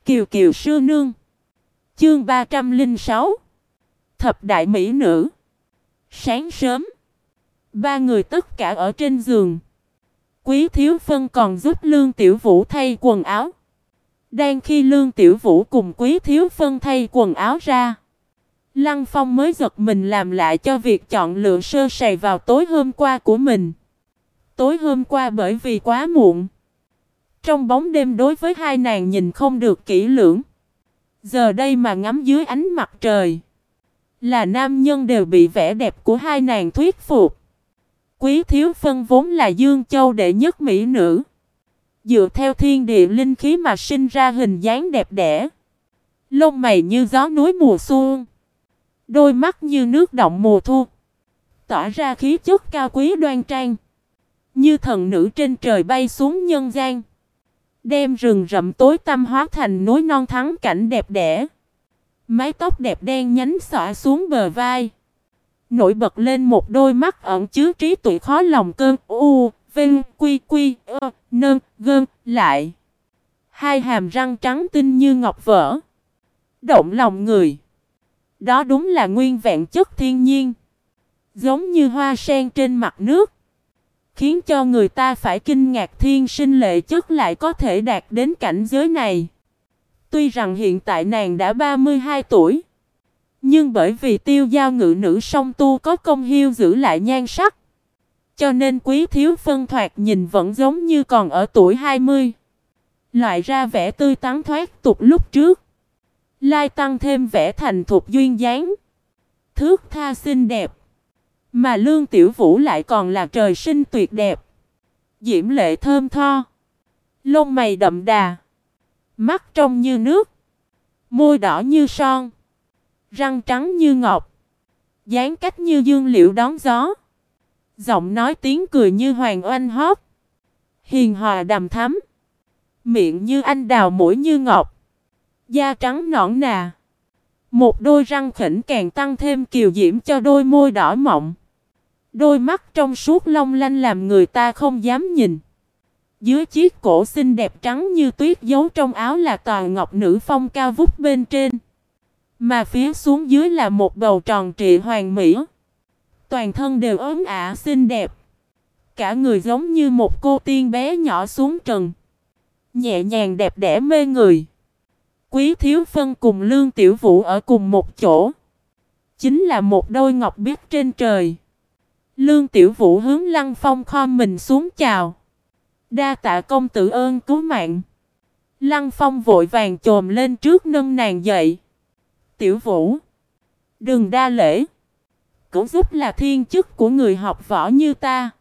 Kiều Kiều sư nương. Chương 306. Thập đại mỹ nữ. Sáng sớm, ba người tất cả ở trên giường. Quý Thiếu Phân còn giúp Lương Tiểu Vũ thay quần áo. Đang khi Lương Tiểu Vũ cùng Quý Thiếu Phân thay quần áo ra, Lăng Phong mới giật mình làm lại cho việc chọn lựa sơ sài vào tối hôm qua của mình. Tối hôm qua bởi vì quá muộn, trong bóng đêm đối với hai nàng nhìn không được kỹ lưỡng. Giờ đây mà ngắm dưới ánh mặt trời, là nam nhân đều bị vẻ đẹp của hai nàng thuyết phục. Quý Thiếu Phân vốn là Dương Châu đệ nhất mỹ nữ, dựa theo thiên địa linh khí mà sinh ra hình dáng đẹp đẽ. Lông mày như gió núi mùa xuân, đôi mắt như nước động mùa thu, tỏa ra khí chất cao quý đoan trang, như thần nữ trên trời bay xuống nhân gian, đem rừng rậm tối tăm hóa thành núi non thắng cảnh đẹp đẽ. Mái tóc đẹp đen nhánh xõa xuống bờ vai, nổi bật lên một đôi mắt ẩn chứa trí tuệ khó lòng cơn u, vinh, quy quy, nơn, gơn, lại. Hai hàm răng trắng tinh như ngọc vỡ, động lòng người. Đó đúng là nguyên vẹn chất thiên nhiên, giống như hoa sen trên mặt nước, khiến cho người ta phải kinh ngạc thiên sinh lệ chất lại có thể đạt đến cảnh giới này. Tuy rằng hiện tại nàng đã 32 tuổi, nhưng bởi vì Tiêu Giao ngự nữ song tu có công hiêu giữ lại nhan sắc, cho nên Quý Thiếu Phân thoạt nhìn vẫn giống như còn ở tuổi 20. Loại ra vẻ tươi tắn thoát tục lúc trước, lai tăng thêm vẻ thành thục duyên dáng, thước tha xinh đẹp. Mà Lương Tiểu Vũ lại còn là trời sinh tuyệt đẹp, diễm lệ thơm tho, lông mày đậm đà, mắt trong như nước, môi đỏ như son, răng trắng như ngọc, dáng cách như dương liễu đón gió, giọng nói tiếng cười như hoàng oanh hót, hiền hòa đằm thắm, miệng như anh đào mũi như ngọc, da trắng nõn nà. Một đôi răng khỉnh càng tăng thêm kiều diễm cho đôi môi đỏ mọng. Đôi mắt trong suốt long lanh làm người ta không dám nhìn. Dưới chiếc cổ xinh đẹp trắng như tuyết giấu trong áo là toàn ngọc nữ phong cao vút bên trên, mà phía xuống dưới là một bầu tròn trịa hoàn mỹ. Toàn thân đều ốm ả xinh đẹp, cả người giống như một cô tiên bé nhỏ xuống trần, nhẹ nhàng đẹp đẽ mê người. Quý Thiếu Phân cùng Lương Tiểu Vũ ở cùng một chỗ, chính là một đôi ngọc biếc trên trời. Lương Tiểu Vũ hướng Lăng Phong khom mình xuống chào. Đa tạ công tử ơn cứu mạng. Lăng Phong vội vàng chồm lên trước nâng nàng dậy. Tiểu Vũ, đừng đa lễ. Cứu giúp là thiên chức của người học võ như ta.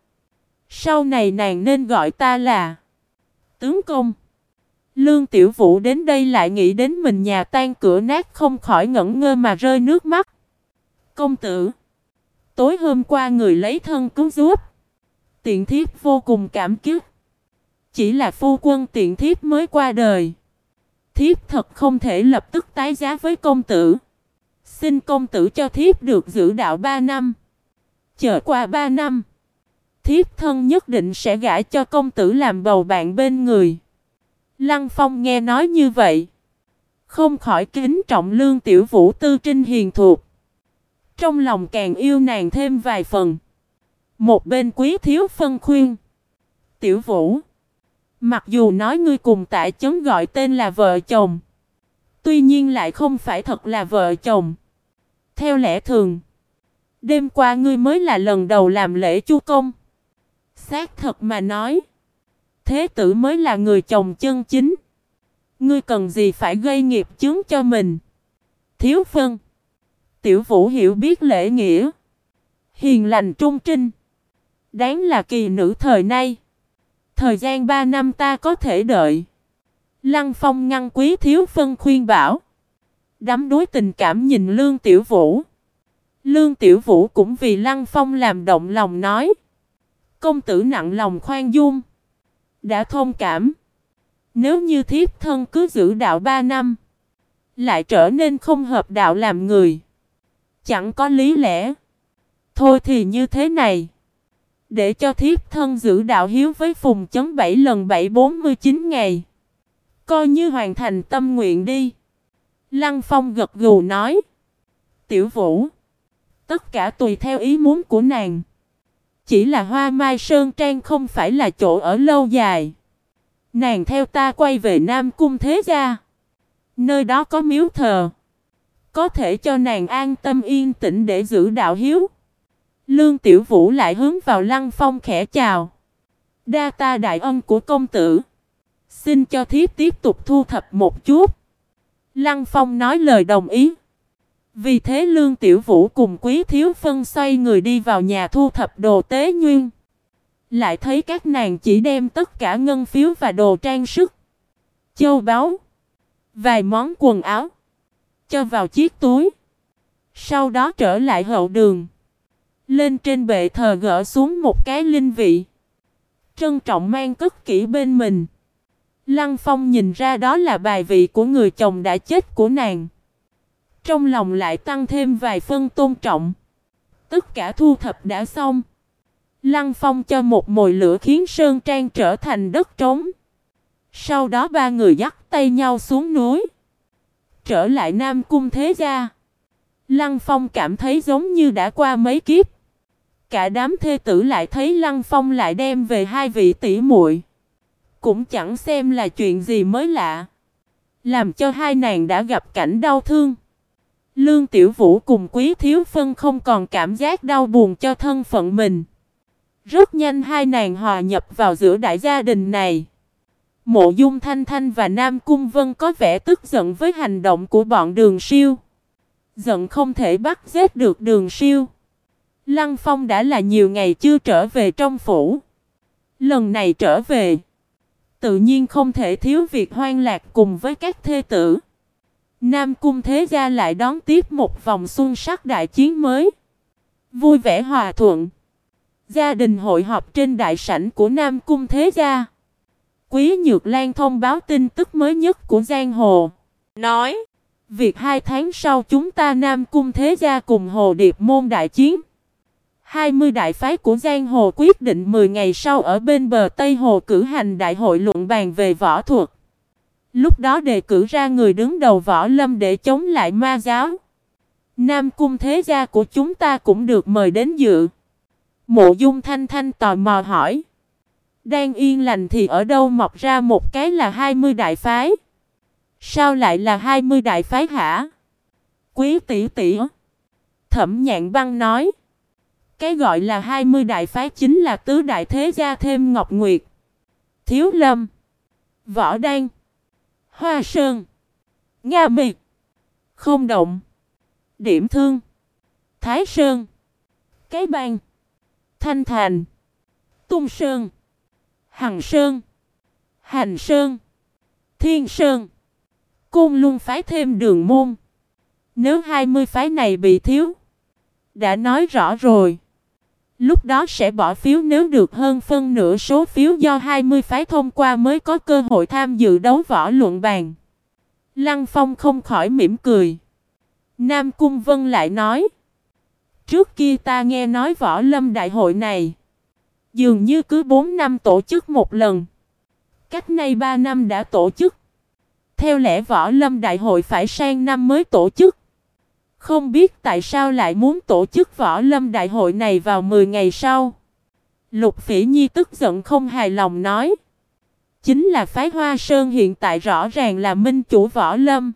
Sau này nàng nên gọi ta là tướng công. Lương Tiểu Vũ đến đây lại nghĩ đến mình nhà tan cửa nát, không khỏi ngẩn ngơ mà rơi nước mắt. Công tử, tối hôm qua người lấy thân cứu giúp, tiện thiếp vô cùng cảm kích. Chỉ là phu quân tiện thiếp mới qua đời, thiếp thật không thể lập tức tái giá với công tử. Xin công tử cho thiếp được giữ đạo 3 năm. Chờ qua 3 năm, thiếp thân nhất định sẽ gả cho công tử làm bầu bạn bên người. Lăng Phong nghe nói như vậy, không khỏi kính trọng Lương Tiểu Vũ tư trinh hiền thục, trong lòng càng yêu nàng thêm vài phần. Một bên Quý Thiếu Phân khuyên, Tiểu Vũ, mặc dù nói ngươi cùng Tạ Chấn gọi tên là vợ chồng, tuy nhiên lại không phải thật là vợ chồng. Theo lẽ thường, đêm qua ngươi mới là lần đầu làm lễ chu công. Xác thật mà nói, thế tử mới là người chồng chân chính. Ngươi cần gì phải gây nghiệp chướng cho mình. Thiếu Phân, Tiểu Vũ hiểu biết lễ nghĩa, hiền lành trung trinh, đáng là kỳ nữ thời nay. Thời gian 3 năm ta có thể đợi. Lăng Phong ngăn Quý Thiếu Phân khuyên bảo, đắm đuối tình cảm nhìn Lương Tiểu Vũ. Lương Tiểu Vũ cũng vì Lăng Phong làm động lòng nói, công tử nặng lòng khoan dung, đã thông cảm. Nếu như thiếp thân cứ giữ đạo 3 năm, lại trở nên không hợp đạo làm người, chẳng có lý lẽ. Thôi thì như thế này, để cho thiếp thân giữ đạo hiếu với Phùng Chấn 7 lần 7 49 ngày. Coi như hoàn thành tâm nguyện đi. Lăng Phong gật gù nói. Tiểu Vũ, tất cả tùy theo ý muốn của nàng. Chỉ là Hoa Mai Sơn Trang không phải là chỗ ở lâu dài. Nàng theo ta quay về Nam Cung Thế Gia. Nơi đó có miếu thờ. Có thể cho nàng an tâm yên tĩnh để giữ đạo hiếu. Lương Tiểu Vũ lại hướng vào Lăng Phong khẽ chào. Đa ta đại ân của công tử. Xin cho thiếp tiếp tục thu thập một chút. Lăng Phong nói lời đồng ý. Vì thế Lương Tiểu Vũ cùng Quý Thiếu Phân xoay người đi vào nhà thu thập đồ tế nhuyễn. Lại thấy các nàng chỉ đem tất cả ngân phiếu và đồ trang sức, châu báu, vài món quần áo cho vào chiếc túi. Sau đó trở lại hậu đường. Lên trên bệ thờ gỡ xuống một cái linh vị. Trân trọng mang cất kỹ bên mình. Lăng Phong nhìn ra đó là bài vị của người chồng đã chết của nàng. Trong lòng lại tăng thêm vài phân tôn trọng. Tất cả thu thập đã xong. Lăng Phong cho một mồi lửa khiến sơn trang trở thành đất trống. Sau đó ba người dắt tay nhau xuống núi. Trở lại Nam Cung Thế Gia. Lăng Phong cảm thấy giống như đã qua mấy kiếp. Cả đám thê tử lại thấy Lăng Phong lại đem về hai vị tỷ muội. Cũng chẳng xem là chuyện gì mới lạ. Làm cho hai nàng đã gặp cảnh đau thương. Lương Tiểu Vũ cùng Quý Thiếu Phân không còn cảm giác đau buồn cho thân phận mình. Rất nhanh hai nàng hòa nhập vào giữa đại gia đình này. Mộ Dung Thanh Thanh và Nam Cung Vân có vẻ tức giận với hành động của bọn Đường Siêu. Giận không thể bắt giết được Đường Siêu. Lăng Phong đã là nhiều ngày chưa trở về trong phủ. Lần này trở về, tự nhiên không thể thiếu việc hoan lạc cùng với các thê tử. Nam Cung Thế Gia lại đón tiếp một vòng xuân sắc đại chiến mới. Vui vẻ hòa thuận. Gia đình hội họp trên đại sảnh của Nam Cung Thế Gia. Quý Nhược Lan thông báo tin tức mới nhất của giang hồ. Nói, việc 2 tháng sau chúng ta Nam Cung Thế Gia cùng Hồ Điệp Môn đại chiến. 20 đại phái của giang hồ quyết định 10 ngày sau ở bên bờ Tây Hồ cử hành đại hội luận bàn về võ thuật. Lúc đó đề cử ra người đứng đầu võ lâm để chống lại ma giáo. Nam Cung Thế Gia của chúng ta cũng được mời đến dự. Mộ Dung Thanh Thanh tò mò hỏi. Đang yên lành thì ở đâu mọc ra một cái là 20 đại phái? Sao lại là 20 đại phái hả? Quý tỷ tỷ. Thẩm Nhạn Băng nói. Cái gọi là 20 đại phái chính là tứ đại thế gia thêm Ngọc Nguyệt, Thiếu Lâm, Võ Đan, Hoa Sơn, Nga Mi, Không Động, Điểm Thương, Thái Sơn, Cái Bang, Thanh Thành, Tung Sơn, Hằng Sơn, Hành Sơn, Thiên Sơn, Côn Luân phái thêm Đường Môn. Nếu 20 phái này bị thiếu, đã nói rõ rồi. Lúc đó sẽ bỏ phiếu, nếu được hơn phân nửa số phiếu do 20 phái thông qua mới có cơ hội tham dự đấu võ luận bàn. Lăng Phong không khỏi mỉm cười. Nam Cung Vân lại nói. Trước kia ta nghe nói võ lâm đại hội này dường như cứ 4 năm tổ chức một lần. Cách nay 3 năm đã tổ chức. Theo lẽ võ lâm đại hội phải sang năm mới tổ chức. Không biết tại sao lại muốn tổ chức võ lâm đại hội này vào 10 ngày sau. Lục Phỉ Nhi tức giận không hài lòng nói. Chính là phái Hoa Sơn hiện tại rõ ràng là minh chủ võ lâm.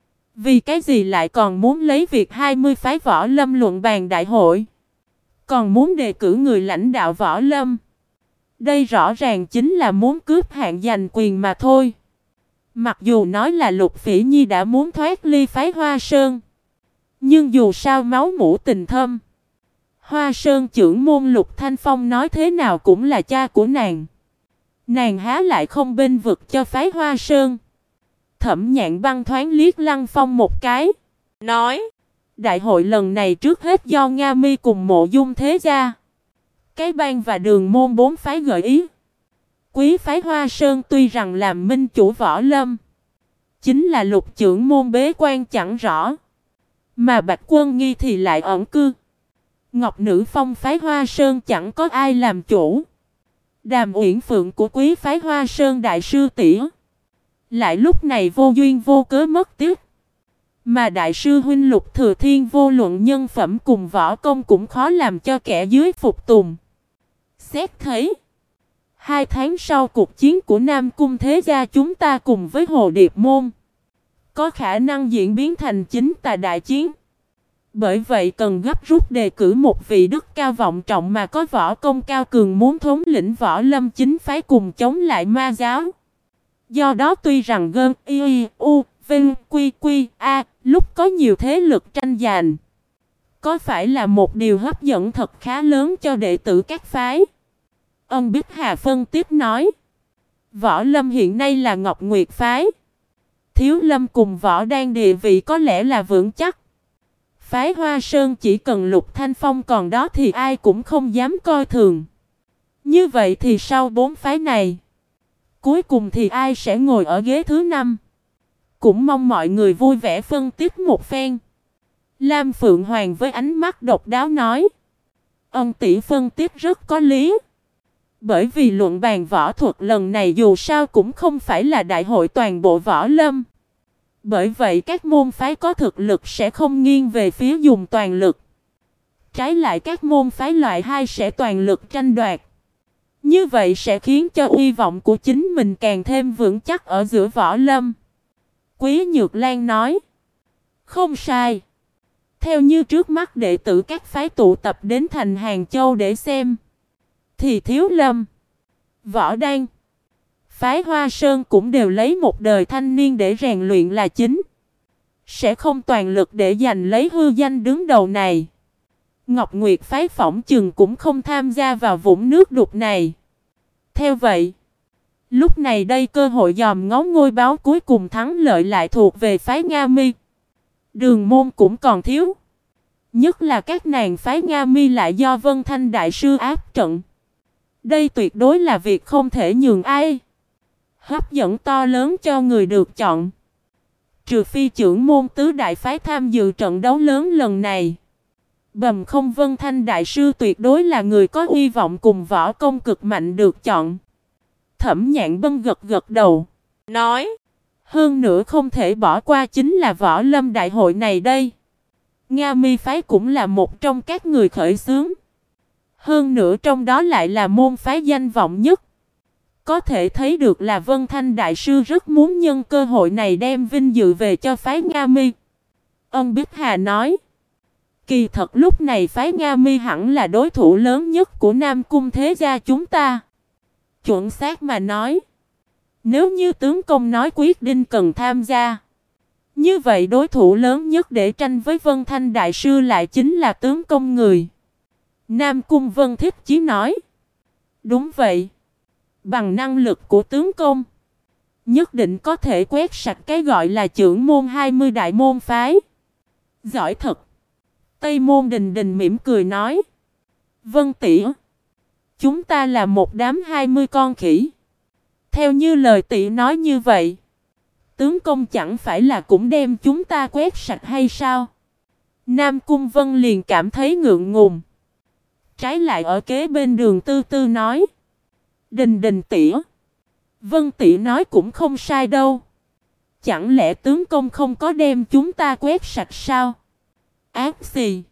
Vì cái gì lại còn muốn lấy việc 20 phái võ lâm luận bàn đại hội? Còn muốn đề cử người lãnh đạo võ lâm. Đây rõ ràng chính là muốn cướp hạng giành quyền mà thôi. Mặc dù nói là Lục Phỉ Nhi đã muốn thoát ly phái Hoa Sơn. Nhưng dù sao máu mủ tình thâm. Hoa Sơn trưởng môn Lục Thanh Phong nói thế nào cũng là cha của nàng. Nàng há lại không bênh vực cho phái Hoa Sơn. Thẩm Nhạn Băng thoáng liếc Lăng Phong một cái. Nói. Đại hội lần này trước hết do Nga Mi cùng Mộ Dung Thế Gia, Cái Bang và Đường Môn 4 phái gợi ý. Quý phái Hoa Sơn tuy rằng làm minh chủ võ lâm, chính là Lục trưởng môn bế quan chẳng rõ. Mà Bạch Quân Nghi thì lại ẩn cư. Ngọc Nữ Phong phái Hoa Sơn chẳng có ai làm chủ. Đàm Uyển Phượng của quý phái Hoa Sơn đại sư tỷ lại lúc này vô duyên vô cớ mất tiếc. Mà đại sư huynh Lục Thừa Thiên vô luận nhân phẩm cùng võ công cũng khó làm cho kẻ dưới phục tùng. Xét thấy 2 tháng sau cuộc chiến của Nam Cung thế gia chúng ta cùng với Hồ Điệp môn có khả năng diễn biến thành chính tà đại chiến. Bởi vậy cần gấp rút đề cử một vị đức cao vọng trọng mà có võ công cao cường muốn thống lĩnh võ lâm chính phái cùng chống lại ma giáo. Do đó tuy rằng Gơn Y U Vinh Quy Quy A lúc có nhiều thế lực tranh giành, có phải là một điều hấp dẫn thật khá lớn cho đệ tử các phái. Ân Bích Hà phân tiếp nói, Võ Lâm hiện nay là Ngọc Nguyệt phái, Thiếu Lâm cùng Võ Đan địa vị có lẽ là vững chắc. Phái Hoa Sơn chỉ cần Lục Thanh Phong còn đó thì ai cũng không dám coi thường. Như vậy thì sau 4 phái này, cuối cùng thì ai sẽ ngồi ở ghế thứ 5? Cũng mong mọi người vui vẻ phân tích một phen. Lam Phượng Hoàng với ánh mắt độc đáo nói, Ân tỷ phân tích rất có lý. Bởi vì luận bàn võ thuật lần này dù sao cũng không phải là đại hội toàn bộ võ lâm. Bởi vậy các môn phái có thực lực sẽ không nghiêng về phía dùng toàn lực. Trái lại các môn phái loại 2 sẽ toàn lực tranh đoạt. Như vậy sẽ khiến cho uy vọng của chính mình càng thêm vững chắc ở giữa võ lâm. Quý Nhược Lan nói, không sai. Theo như trước mắt đệ tử các phái tụ tập đến thành Hàng Châu để xem, thì Thiếu Lâm, Võ Đan, phái Hoa Sơn cũng đều lấy một đời thanh niên để rèn luyện là chính. Sẽ không toàn lực để giành lấy hư danh đứng đầu này. Ngọc Nguyệt phái phỏng chừng cũng không tham gia vào vũng nước đục này. Theo vậy, lúc này đây cơ hội dòm ngó ngôi báo cuối cùng thắng lợi lại thuộc về phái Nga Mi. Đường môn cũng còn thiếu. Nhất là các nàng phái Nga Mi lại do Vân Thanh đại sư áp trận. Đây tuyệt đối là việc không thể nhường ai. Hấp dẫn to lớn cho người được chọn. Trừ phi trưởng môn tứ đại phái tham dự trận đấu lớn lần này. Bầm không Vân Thanh đại sư tuyệt đối là người có hy vọng cùng võ công cực mạnh được chọn. Thẩm Nhạn Bân gật gật đầu, nói, hơn nữa không thể bỏ qua chính là võ lâm đại hội này đây. Nga Mi phái cũng là một trong các người khởi xướng. Hơn nữa trong đó lại là môn phái danh vọng nhất. Có thể thấy được là Vân Thanh đại sư rất muốn nhân cơ hội này đem vinh dự về cho phái Nga Mi. Ân Bích Hà nói, kỳ thật lúc này phái Nga Mi hẳn là đối thủ lớn nhất của Nam Cung thế gia chúng ta. Chuẩn xác mà nói, nếu như tướng công nói quyết định cần tham gia, như vậy đối thủ lớn nhất để tranh với Vân Thanh đại sư lại chính là tướng công người. Nam Cung Vân Thích Chí nói, đúng vậy. Bằng năng lực của tướng công, nhất định có thể quét sạch cái gọi là trưởng môn 20 đại môn phái. Giỏi thật. Tây Môn Đình Đình mỉm cười nói, Vân tỷ, chúng ta là một đám 20 con khỉ. Theo như lời tỷ nói như vậy, tướng công chẳng phải là cũng đem chúng ta quét sạch hay sao? Nam Cung Vân liền cảm thấy ngượng ngùng. Trái lại ở kế bên Đường Tư Tư nói, Đình Đình tỷ, Vân tỷ nói cũng không sai đâu. Chẳng lẽ tướng công không có đem chúng ta quét sạch sao? Ác xì.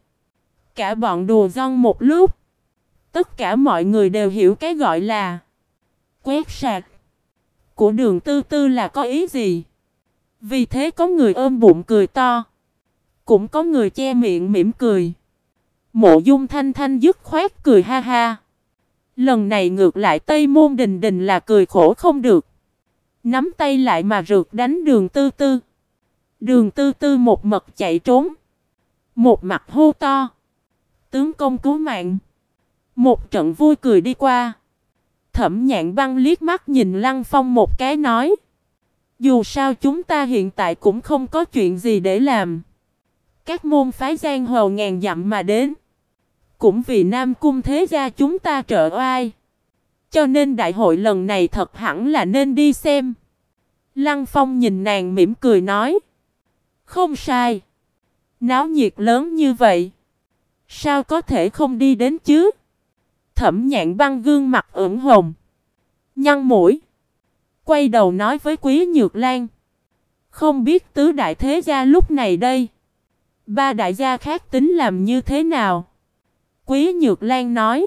Cả bọn đùa giỡn một lúc. Tất cả mọi người đều hiểu cái gọi là quét sạch của Đường Tư Tư là có ý gì. Vì thế có người ôm bụng cười to, cũng có người che miệng mỉm cười. Mộ Dung Thanh Thanh dứt khoát cười ha ha. Lần này ngược lại Tây Môn Đình Đình là cười khổ không được, nắm tay lại mà rượt đánh Đường Tư Tư. Đường Tư Tư một mực chạy trốn, một mặt hô to, tướng công cứu mạng. Một trận vui cười đi qua. Thẩm Nhạn Băng liếc mắt nhìn Lăng Phong một cái nói, dù sao chúng ta hiện tại cũng không có chuyện gì để làm. Các môn phái giang hồ ngàn dặm mà đến, cũng vì Nam Cung thế gia chúng ta trợ oai. Cho nên đại hội lần này thật hẳn là nên đi xem. Lăng Phong nhìn nàng mỉm cười nói, không sai. Náo nhiệt lớn như vậy, sao có thể không đi đến chứ? Thẩm Nhạn Băng gương mặt ửng hồng, nhăn mũi, Quay đầu nói với Quý Nhược Lan. Không biết tứ đại thế gia lúc này đây. Ba đại gia khác tính làm như thế nào? Quý Nhược Lan nói.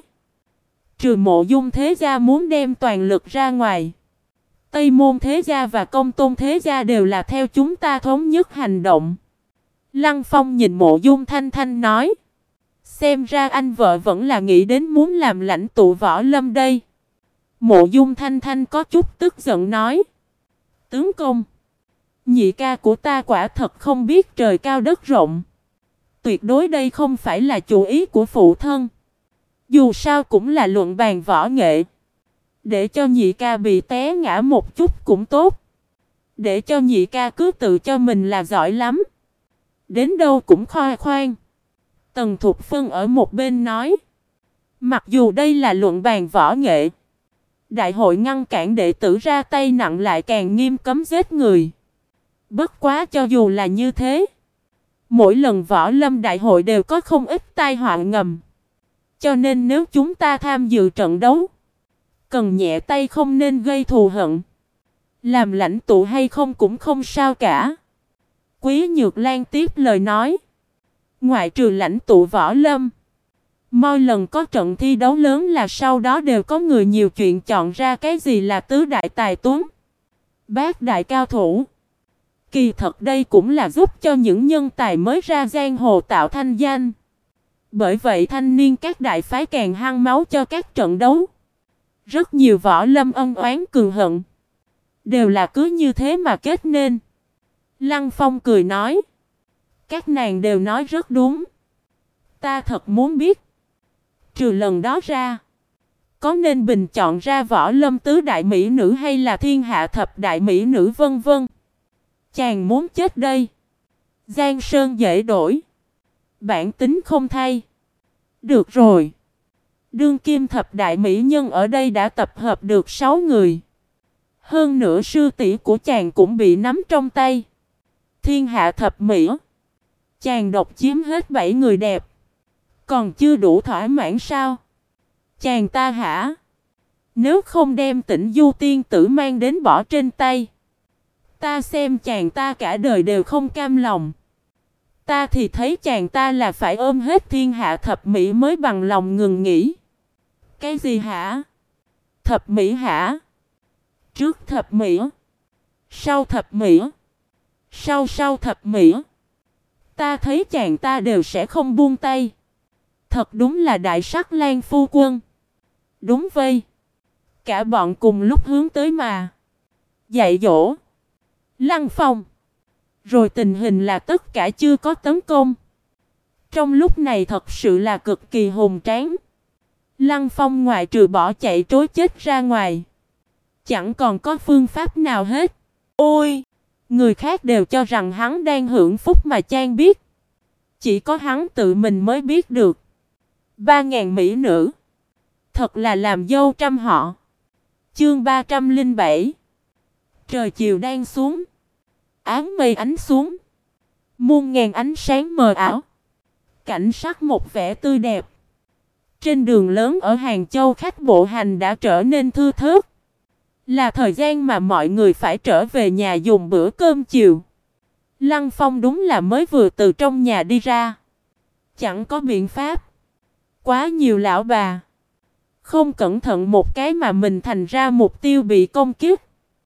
Trừ Mộ Dung thế gia muốn đem toàn lực ra ngoài. Tây Môn thế gia và Công Tôn thế gia đều là theo chúng ta thống nhất hành động. Lăng Phong nhìn Mộ Dung Thanh Thanh nói. Xem ra anh vợ vẫn là nghĩ đến muốn làm lãnh tụ Võ Lâm đây. Mộ Dung Thanh Thanh có chút tức giận nói. Tướng công, nhị ca của ta quả thật không biết trời cao đất rộng. Tuyệt đối đây không phải là chủ ý của phụ thân. Dù sao cũng là luận bàn võ nghệ. Để cho nhị ca bị té ngã một chút cũng tốt. Để cho nhị ca cứ tự cho mình là giỏi lắm. Đến đâu cũng khoe khoang. Tần Thục Phân ở một bên nói. Mặc dù đây là luận bàn võ nghệ. Đại hội ngăn cản đệ tử ra tay nặng lại càng nghiêm cấm giết người. Bất quá cho dù là như thế. Mỗi lần võ lâm đại hội đều có không ít tai họa ngầm. Cho nên nếu chúng ta tham dự trận đấu. Cần nhẹ tay không nên gây thù hận. Làm lãnh tụ hay không cũng không sao cả. Quý Nhược Lan tiếp lời nói. Ngoại trừ lãnh tụ võ lâm. Mỗi lần có trận thi đấu lớn là sau đó đều có người nhiều chuyện chọn ra cái gì là tứ đại tài tuấn. Bát đại cao thủ. Kỳ thật đây cũng là giúp cho những nhân tài mới ra giang hồ tạo thanh danh. Bởi vậy thanh niên các đại phái càng hăng máu cho các trận đấu. Rất nhiều võ lâm ân oán cường hận. Đều là cứ như thế mà kết nên. Lăng Phong cười nói. Các nàng đều nói rất đúng. Ta thật muốn biết. Trừ lần đó ra. Có nên bình chọn ra võ lâm tứ đại mỹ nữ hay là thiên hạ thập đại mỹ nữ vân vân. Chàng muốn chết đây. Giang sơn dễ đổi. Bản tính không thay. Được rồi. Đương kim thập đại mỹ nhân ở đây đã tập hợp được 6 người. Hơn nữa sư tỷ của chàng cũng bị nắm trong tay. Thiên hạ thập mỹ. Chàng độc chiếm hết 7 người đẹp. Còn chưa đủ thỏa mãn sao? Chàng ta hả? Nếu không đem Tĩnh Du tiên tử mang đến bỏ trên tay. Ta xem chàng ta cả đời đều không cam lòng. Ta thì thấy chàng ta là phải ôm hết thiên hạ thập mỹ mới bằng lòng ngừng nghỉ. Cái gì hả? Thập mỹ hả? Trước thập mỹ. Sau thập mỹ. Sau thập mỹ. Ta thấy chàng ta đều sẽ không buông tay. Thật đúng là đại sắc lang phu quân. Đúng vậy. Cả bọn cùng lúc hướng tới mà. Dạy dỗ. Lăng Phong. Rồi tình hình là tất cả chưa có tấn công. Trong lúc này thật sự là cực kỳ hùng tráng. Lăng Phong ngoại trừ bỏ chạy trối chết ra ngoài. Chẳng còn có phương pháp nào hết. Ôi! Người khác đều cho rằng hắn đang hưởng phúc mà chan biết. Chỉ có hắn tự mình mới biết được. 3.000 mỹ nữ. Thật là làm dâu trăm họ. Chương 307. Trời chiều đang xuống. Áng mây ánh xuống. Muôn ngàn ánh sáng mờ ảo. Cảnh sắc một vẻ tươi đẹp. Trên đường lớn ở Hàng Châu khách bộ hành đã trở nên thưa thớt. Là thời gian mà mọi người phải trở về nhà dùng bữa cơm chiều. Lăng Phong đúng là mới vừa từ trong nhà đi ra. Chẳng có biện pháp. Quá nhiều lão bà. Không cẩn thận một cái mà mình thành ra mục tiêu bị công kích.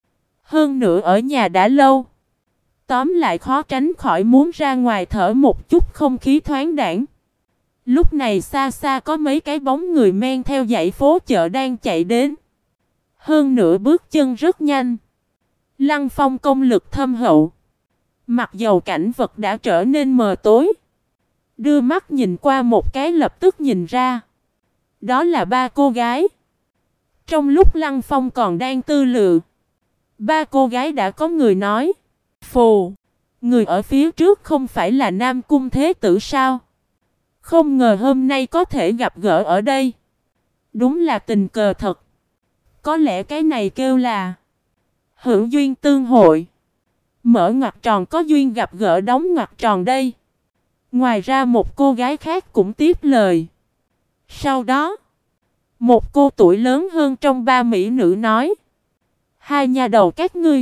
Hơn nữa ở nhà đã lâu. Tóm lại khó tránh khỏi muốn ra ngoài thở một chút không khí thoáng đãng. Lúc này xa xa có mấy cái bóng người men theo dãy phố chợ đang chạy đến. Hơn nữa bước chân rất nhanh. Lăng Phong công lực thâm hậu. Mặc dầu cảnh vật đã trở nên mờ tối. Đưa mắt nhìn qua một cái lập tức nhìn ra. Đó là 3 cô gái. Trong lúc Lăng Phong còn đang tư lự. 3 cô gái đã có người nói. Phù, người ở phía trước không phải là Nam Cung Thế Tử sao? Không ngờ hôm nay có thể gặp gỡ ở đây. Đúng là tình cờ thật. Có lẽ cái này kêu là hữu duyên tương hội. Mở ngoặc tròn có duyên gặp gỡ đóng ngoặc tròn đây. Ngoài ra một cô gái khác cũng tiếp lời. Sau đó, một cô tuổi lớn hơn trong 3 mỹ nữ nói. Hai nha đầu các ngươi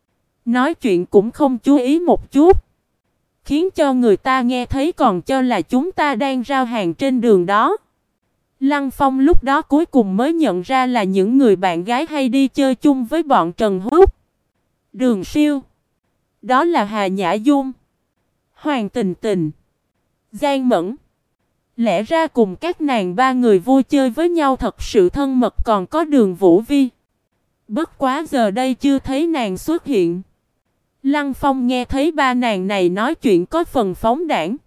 nói chuyện cũng không chú ý một chút, khiến cho người ta nghe thấy còn cho là chúng ta đang rao hàng trên đường đó. Lăng Phong lúc đó cuối cùng mới nhận ra là những người bạn gái hay đi chơi chung với bọn Trần Húc, Đường Siêu. Đó là Hà Nhã Dung, Hoàng Tình Tình, Giang Mẫn. Lẽ ra cùng các nàng ba người vui chơi với nhau thật sự thân mật, còn có Đường Vũ Vi. Bất quá giờ đây chưa thấy nàng xuất hiện. Lăng Phong nghe thấy ba nàng này nói chuyện có phần phóng đãng,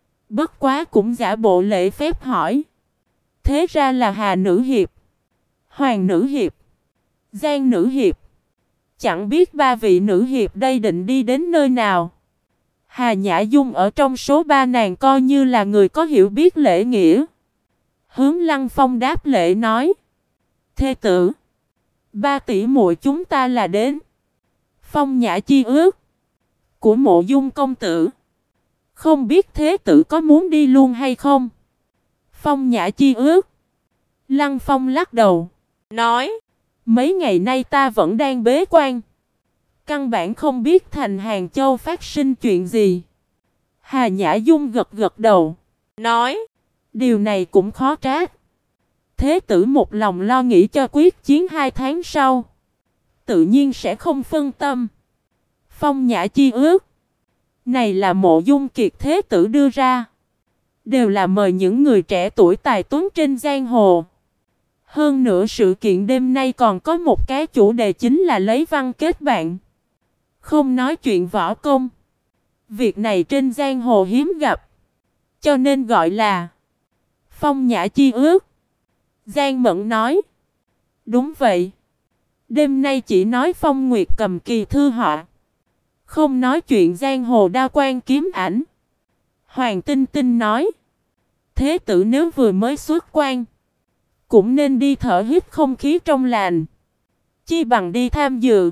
bất quá cũng giả bộ lễ phép hỏi. Thế ra là Hà Nữ Hiệp, Hoàng Nữ Hiệp, Giang Nữ Hiệp. Chẳng biết ba vị nữ hiệp đây định đi đến nơi nào. Hà Nhã Dung ở trong số ba nàng coi như là người có hiểu biết lễ nghĩa. Hướng Lăng Phong đáp lễ nói: Thê tử, ba tỷ muội chúng ta là đến Phong Nhã chi ước của Mộ Dung công tử. Không biết thế tử có muốn đi luôn hay không? Phong Nhã chi ước. Lăng Phong lắc đầu, nói: Mấy ngày nay ta vẫn đang bế quan, căn bản không biết thành Hàng Châu phát sinh chuyện gì. Hà Nhã Dung gật gật đầu, nói: Điều này cũng khó trách. Thế tử một lòng lo nghĩ cho quyết chiến 2 tháng sau, tự nhiên sẽ không phân tâm. Phong Nhã chi ước này là Mộ Dung Kiệt thế tử đưa ra, đều là mời những người trẻ tuổi tài tuấn trên giang hồ. Hơn nữa sự kiện đêm nay còn có một cái chủ đề, chính là lấy văn kết bạn, không nói chuyện võ công. Việc này trên giang hồ hiếm gặp, cho nên gọi là Phong Nhã chi ước. Giang Mẫn nói: Đúng vậy. Đêm nay chỉ nói Phong Nguyệt cầm kỳ thư họa, không nói chuyện giang hồ đao quan kiếm ảnh. Hoàng Tinh Tinh nói: Thế tử nếu vừa mới xuất quan, cũng nên đi thở hít không khí trong lành, chi bằng đi tham dự,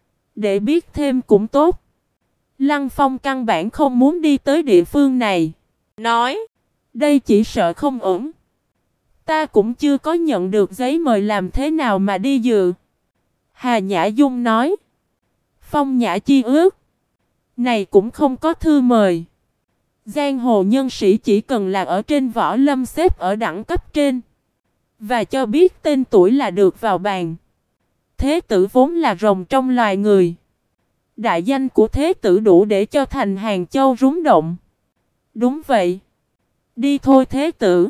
để biết thêm cũng tốt. Lăng Phong căn bản không muốn đi tới địa phương này, nói: Đây chỉ sợ không ổn. Ta cũng chưa có nhận được giấy mời, làm thế nào mà đi dự? Hà Nhã Dung nói: Phong Nhã chi ước này cũng không có thư mời. Giang hồ nhân sĩ chỉ cần là ở trên võ lâm xếp ở đẳng cấp trên, và cho biết tên tuổi là được vào bàn. Thế tử vốn là rồng trong loài người, đại danh của thế tử đủ để cho thành Hàng Châu rúng động. Đúng vậy. Đi thôi thế tử.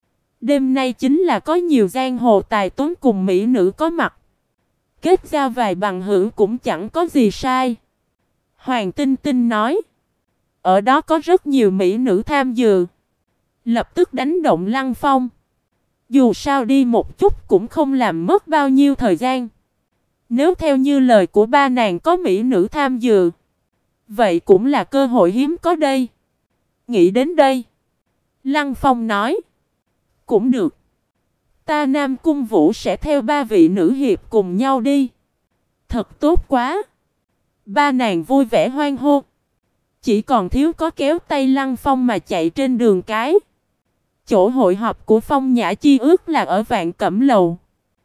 Đêm nay chính là có nhiều giang hồ tài tuấn cùng mỹ nữ có mặt, kết giao vài bằng hữu cũng chẳng có gì sai. Hoàng Tinh Tinh nói: Ở đó có rất nhiều mỹ nữ tham dự. Lập tức đánh động Lăng Phong. Dù sao đi một chút cũng không làm mất bao nhiêu thời gian. Nếu theo như lời của ba nàng có mỹ nữ tham dự, vậy cũng là cơ hội hiếm có đây. Nghĩ đến đây, Lăng Phong nói: Cũng được. Ta Nam Cung Vũ sẽ theo ba vị nữ hiệp cùng nhau đi. Thật tốt quá. Ba nàng vui vẻ hoan hô. Chỉ còn thiếu có kéo tay Lăng Phong mà chạy trên đường cái. Chỗ hội họp của Phong Nhã chi ước là ở Vạn Cẩm Lầu.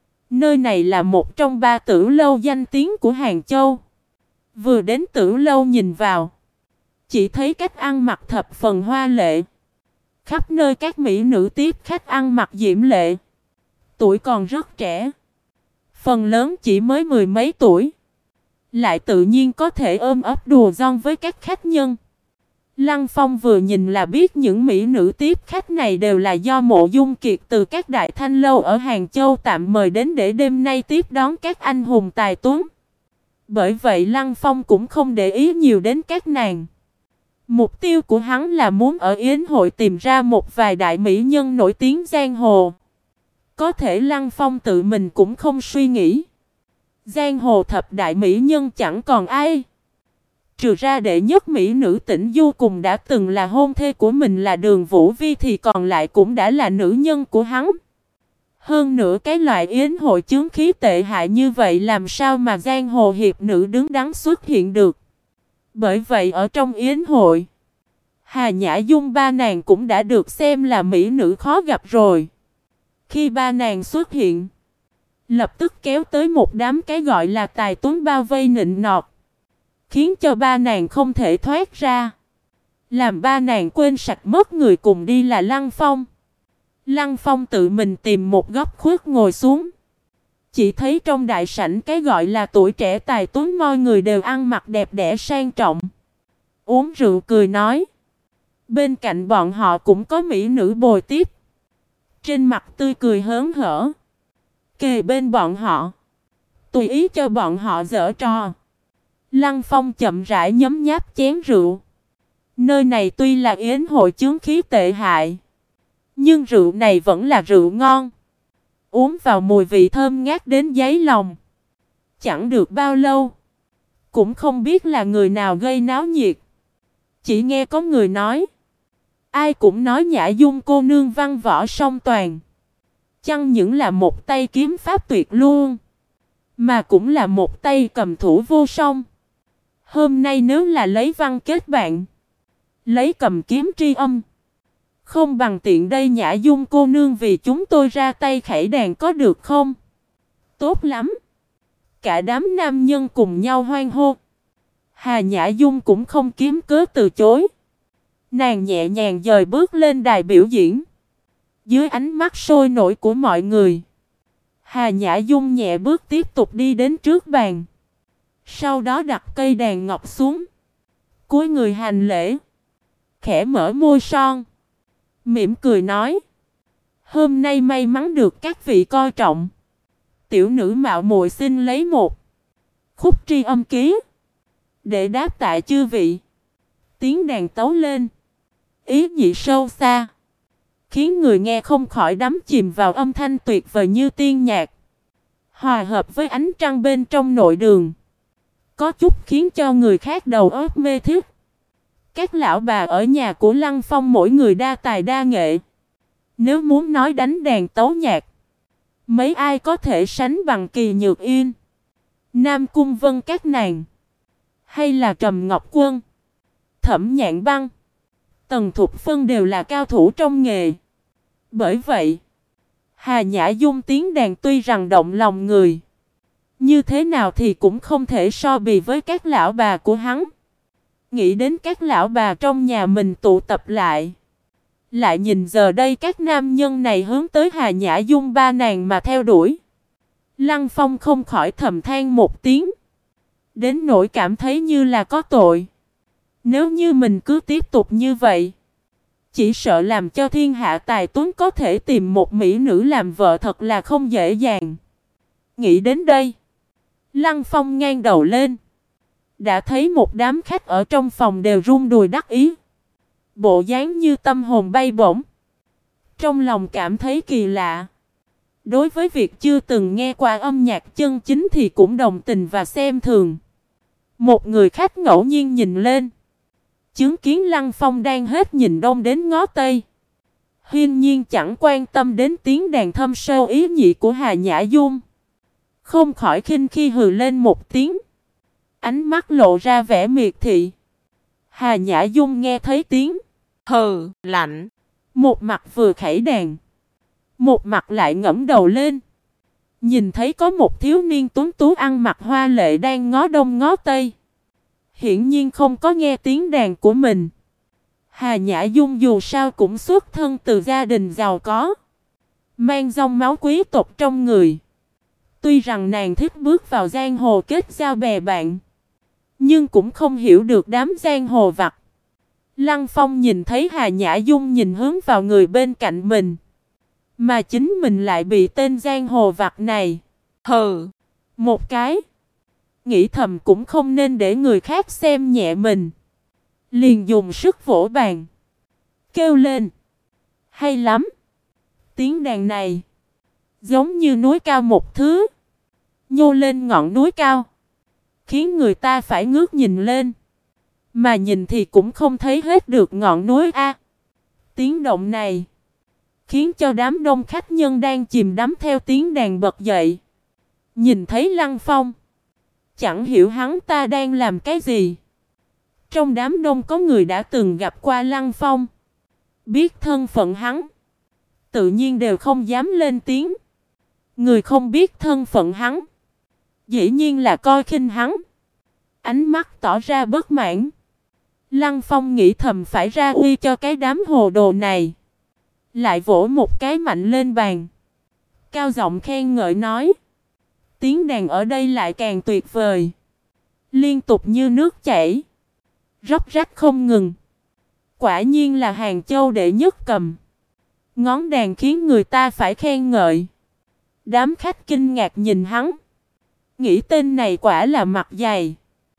Nơi này là một trong 3 tử lâu danh tiếng của Hàng Châu. Vừa đến tử lâu nhìn vào, chỉ thấy cách ăn mặc thập phần hoa lệ. Khắp nơi các mỹ nữ tiếp khách ăn mặc diễm lệ. Tuổi còn rất trẻ, phần lớn chỉ mới 10 mấy tuổi, lại tự nhiên có thể ôm ấp đùa giỡn với các khách nhân. Lăng Phong vừa nhìn là biết những mỹ nữ tiếp khách này đều là do Mộ Dung Kiệt từ các đại thanh lâu ở Hàng Châu tạm mời đến để đêm nay tiếp đón các anh hùng tài tuấn. Bởi vậy Lăng Phong cũng không để ý nhiều đến các nàng. Mục tiêu của hắn là muốn ở yến hội tìm ra một vài đại mỹ nhân nổi tiếng giang hồ. Có thể Lăng Phong tự mình cũng không suy nghĩ. Giang hồ thập đại mỹ nhân chẳng còn ai. Trừ ra đệ nhất mỹ nữ Tĩnh Du cùng đã từng là hôn thê của mình là Đường Vũ Vi, thì còn lại cũng đã là nữ nhân của hắn. Hơn nữa cái loại yến hội chướng khí tệ hại như vậy làm sao mà giang hồ hiệp nữ đứng đắn xuất hiện được. Bởi vậy ở trong yến hội, Hà Nhã Dung ba nàng cũng đã được xem là mỹ nữ khó gặp rồi. Khi ba nàng xuất hiện, lập tức kéo tới một đám cái gọi là tài tuấn bao vây nịnh nọt, khiến cho ba nàng không thể thoát ra. Làm ba nàng quên sạch mất người cùng đi là Lăng Phong. Lăng Phong tự mình tìm một góc khuất ngồi xuống. Chỉ thấy trong đại sảnh cái gọi là tuổi trẻ tài tuấn mọi người đều ăn mặc đẹp đẽ sang trọng, uống rượu cười nói. Bên cạnh bọn họ cũng có mỹ nữ bồi tiếp, trên mặt tươi cười hớn hở. Kề bên bọn họ, tùy ý cho bọn họ giở trò. Lăng Phong chậm rãi nhấm nháp chén rượu. Nơi này tuy là yến hội chướng khí tệ hại, nhưng rượu này vẫn là rượu ngon. Uống vào mùi vị thơm ngát đến đáy lòng. Chẳng được bao lâu, cũng không biết là người nào gây náo nhiệt. Chỉ nghe có người nói, ai cũng nói Nhã Dung cô nương văn võ song toàn, chẳng những là một tay kiếm pháp tuyệt luôn, mà cũng là một tay cầm thủ vô song. Hôm nay nếu là lấy văn kết bạn, lấy cầm kiếm tri âm, không bằng tiện đây Nhã Dung cô nương vì chúng tôi ra tay khải đàn có được không? Tốt lắm! Cả đám nam nhân cùng nhau hoan hô. Hà Nhã Dung cũng không kiếm cớ từ chối. Nàng nhẹ nhàng dời bước lên đài biểu diễn. Dưới ánh mắt sôi nổi của mọi người, Hà Nhã Dung nhẹ bước tiếp tục đi đến trước bàn. Sau đó đặt cây đàn ngọc xuống, cúi người hành lễ, khẽ mở môi son, mỉm cười nói: hôm nay may mắn được các vị coi trọng, tiểu nữ mạo muội xin lấy một khúc tri âm ký để đáp tạ chư vị. Tiếng đàn tấu lên, ý nhị sâu xa, khiến người nghe không khỏi đắm chìm vào âm thanh tuyệt vời như tiên nhạc, hòa hợp với ánh trăng bên trong nội đường, có chút khiến cho người khác đầu óc mê thiết. Các lão bà ở nhà của Lăng Phong mỗi người đa tài đa nghệ, nếu muốn nói đánh đàn tấu nhạc, mấy ai có thể sánh bằng Kỳ Nhược Yên, Nam Cung Vân các nàng, hay là Trầm Ngọc Quân, Thẩm Nhạn Băng, Tần Thục Phân đều là cao thủ trong nghề. Bởi vậy, Hà Nhã Dung tiếng đàn tuy rằng động lòng người, như thế nào thì cũng không thể so bì với các lão bà của hắn. Nghĩ đến các lão bà trong nhà mình tụ tập lại, lại nhìn giờ đây các nam nhân này hướng tới Hà Nhã Dung ba nàng mà theo đuổi, Lăng Phong không khỏi thầm than một tiếng, đến nỗi cảm thấy như là có tội. Nếu như mình cứ tiếp tục như vậy, chỉ sợ làm cho thiên hạ tài tuấn có thể tìm một mỹ nữ làm vợ thật là không dễ dàng. Nghĩ đến đây, Lăng Phong ngang đầu lên, đã thấy một đám khách ở trong phòng đều rung đùi đắc ý, bộ dáng như tâm hồn bay bổng. Trong lòng cảm thấy kỳ lạ. Đối với việc chưa từng nghe qua âm nhạc chân chính thì cũng đồng tình và xem thường. Một người khách ngẫu nhiên nhìn lên, chứng kiến Lăng Phong đang hết nhìn đông đến ngó tây, hiển nhiên chẳng quan tâm đến tiếng đàn thâm sâu ý nhị của Hà Nhã Dung, không khỏi khinh khi hừ lên một tiếng, ánh mắt lộ ra vẻ miệt thị. Hà Nhã Dung nghe thấy tiếng hừ lạnh, một mặt vừa khẩy đàn, một mặt lại ngẩng đầu lên, nhìn thấy có một thiếu niên tuấn tú ăn mặc hoa lệ đang ngó đông ngó tây, hiển nhiên không có nghe tiếng đàn của mình. Hà Nhã Dung dù sao cũng xuất thân từ gia đình giàu có, mang dòng máu quý tộc trong người. Tuy rằng nàng thích bước vào giang hồ kết giao bè bạn, nhưng cũng không hiểu được đám giang hồ vặt. Lăng Phong nhìn thấy Hà Nhã Dung nhìn hướng vào người bên cạnh mình, mà chính mình lại bị tên giang hồ vặt này hừ một cái, nghĩ thầm cũng không nên để người khác xem nhẹ mình, liền dùng sức vỗ bàn, kêu lên: hay lắm! Tiếng đàn này giống như núi cao một thứ, nhô lên ngọn núi cao, khiến người ta phải ngước nhìn lên, mà nhìn thì cũng không thấy hết được ngọn núi a. Tiếng động này khiến cho đám đông khách nhân đang chìm đắm theo tiếng đàn bật dậy. Nhìn thấy Lăng Phong, chẳng hiểu hắn ta đang làm cái gì. Trong đám đông có người đã từng gặp qua Lăng Phong, biết thân phận hắn, tự nhiên đều không dám lên tiếng. Người không biết thân phận hắn, dĩ nhiên là coi khinh hắn. Ánh mắt tỏ ra bất mãn. Lăng Phong nghĩ thầm phải ra uy cho cái đám hồ đồ này. Lại vỗ một cái mạnh lên bàn, cao giọng khen ngợi nói: tiếng đàn ở đây lại càng tuyệt vời, liên tục như nước chảy, róc rách không ngừng. Quả nhiên là Hàng Châu đệ nhất cầm. Ngón đàn khiến người ta phải khen ngợi. Đám khách kinh ngạc nhìn hắn, nghĩ tên này quả là mặt dày.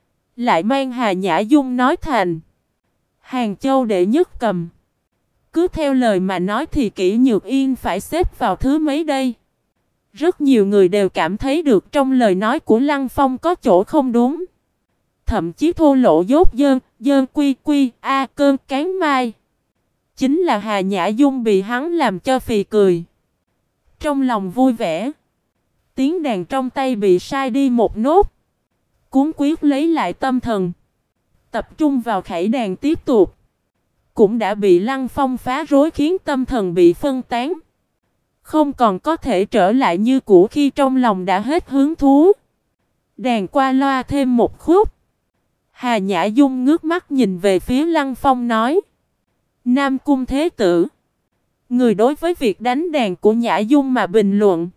Lại mang Hà Nhã Dung nói thành Hàng Châu đệ nhất cầm. Cứ theo lời mà nói thì Kỷ Nhược Yên phải xếp vào thứ mấy đây? Rất nhiều người đều cảm thấy được trong lời nói của Lăng Phong có chỗ không đúng. Thậm chí thô lỗ dốt dơn quy quy a cơn cán mai. Chính là Hà Nhã Dung bị hắn làm cho phì cười. Trong lòng vui vẻ, tiếng đàn trong tay bị sai đi một nốt. Cuốn quyết lấy lại tâm thần, tập trung vào khẩy đàn tiếp tục. Cũng đã bị Lăng Phong phá rối khiến tâm thần bị phân tán, không còn có thể trở lại như cũ khi trong lòng đã hết hứng thú. Đàn qua loa thêm một khúc. Hà Nhã Dung ngước mắt nhìn về phía Lăng Phong nói: Nam Cung Thế Tử, người đối với việc đánh đàn của Nhã Dung mà bình luận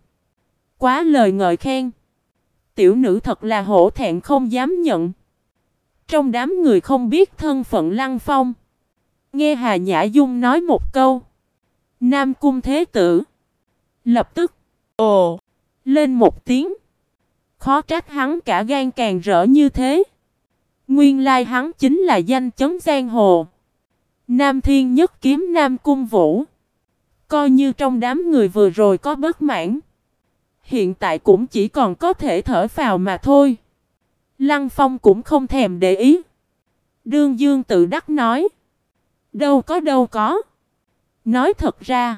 quá lời ngợi khen. Tiểu nữ thật là hổ thẹn không dám nhận. Trong đám người không biết thân phận Lăng Phong, nghe Hà Nhã Dung nói một câu Nam Cung Thế Tử, lập tức ồ lên một tiếng. Khó trách hắn cả gan càng rỡ như thế. Nguyên lai hắn chính là danh chấn giang hồ, Nam Thiên Nhất Kiếm Nam Cung Vũ. Coi như trong đám người vừa rồi có bất mãn, hiện tại cũng chỉ còn có thể thở phào mà thôi. Lăng Phong cũng không thèm để ý. Đương Dương tự đắc nói: đâu có. Nói thật ra,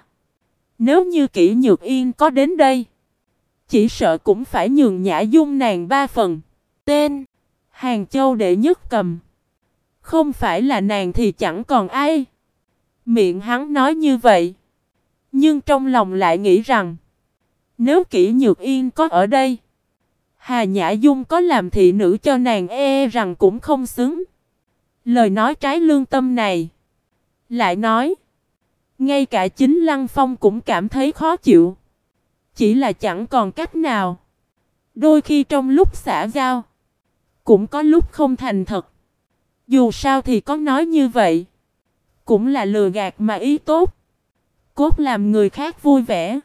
nếu như Kỷ Nhược Yên có đến đây, chỉ sợ cũng phải nhường Nhã Dung nàng 3 phần. Tên Hàng Châu đệ nhất cầm, không phải là nàng thì chẳng còn ai. Miệng hắn nói như vậy, nhưng trong lòng lại nghĩ rằng nếu Kỷ Nhược Yên có ở đây, Hà Nhã Dung có làm thị nữ cho nàng rằng cũng không xứng. Lời nói trái lương tâm này. Lại nói, ngay cả chính Lăng Phong cũng cảm thấy khó chịu. Chỉ là chẳng còn cách nào. Đôi khi trong lúc xã giao, cũng có lúc không thành thật. Dù sao thì có nói như vậy, cũng là lừa gạt mà ý tốt. Cốt làm người khác vui vẻ,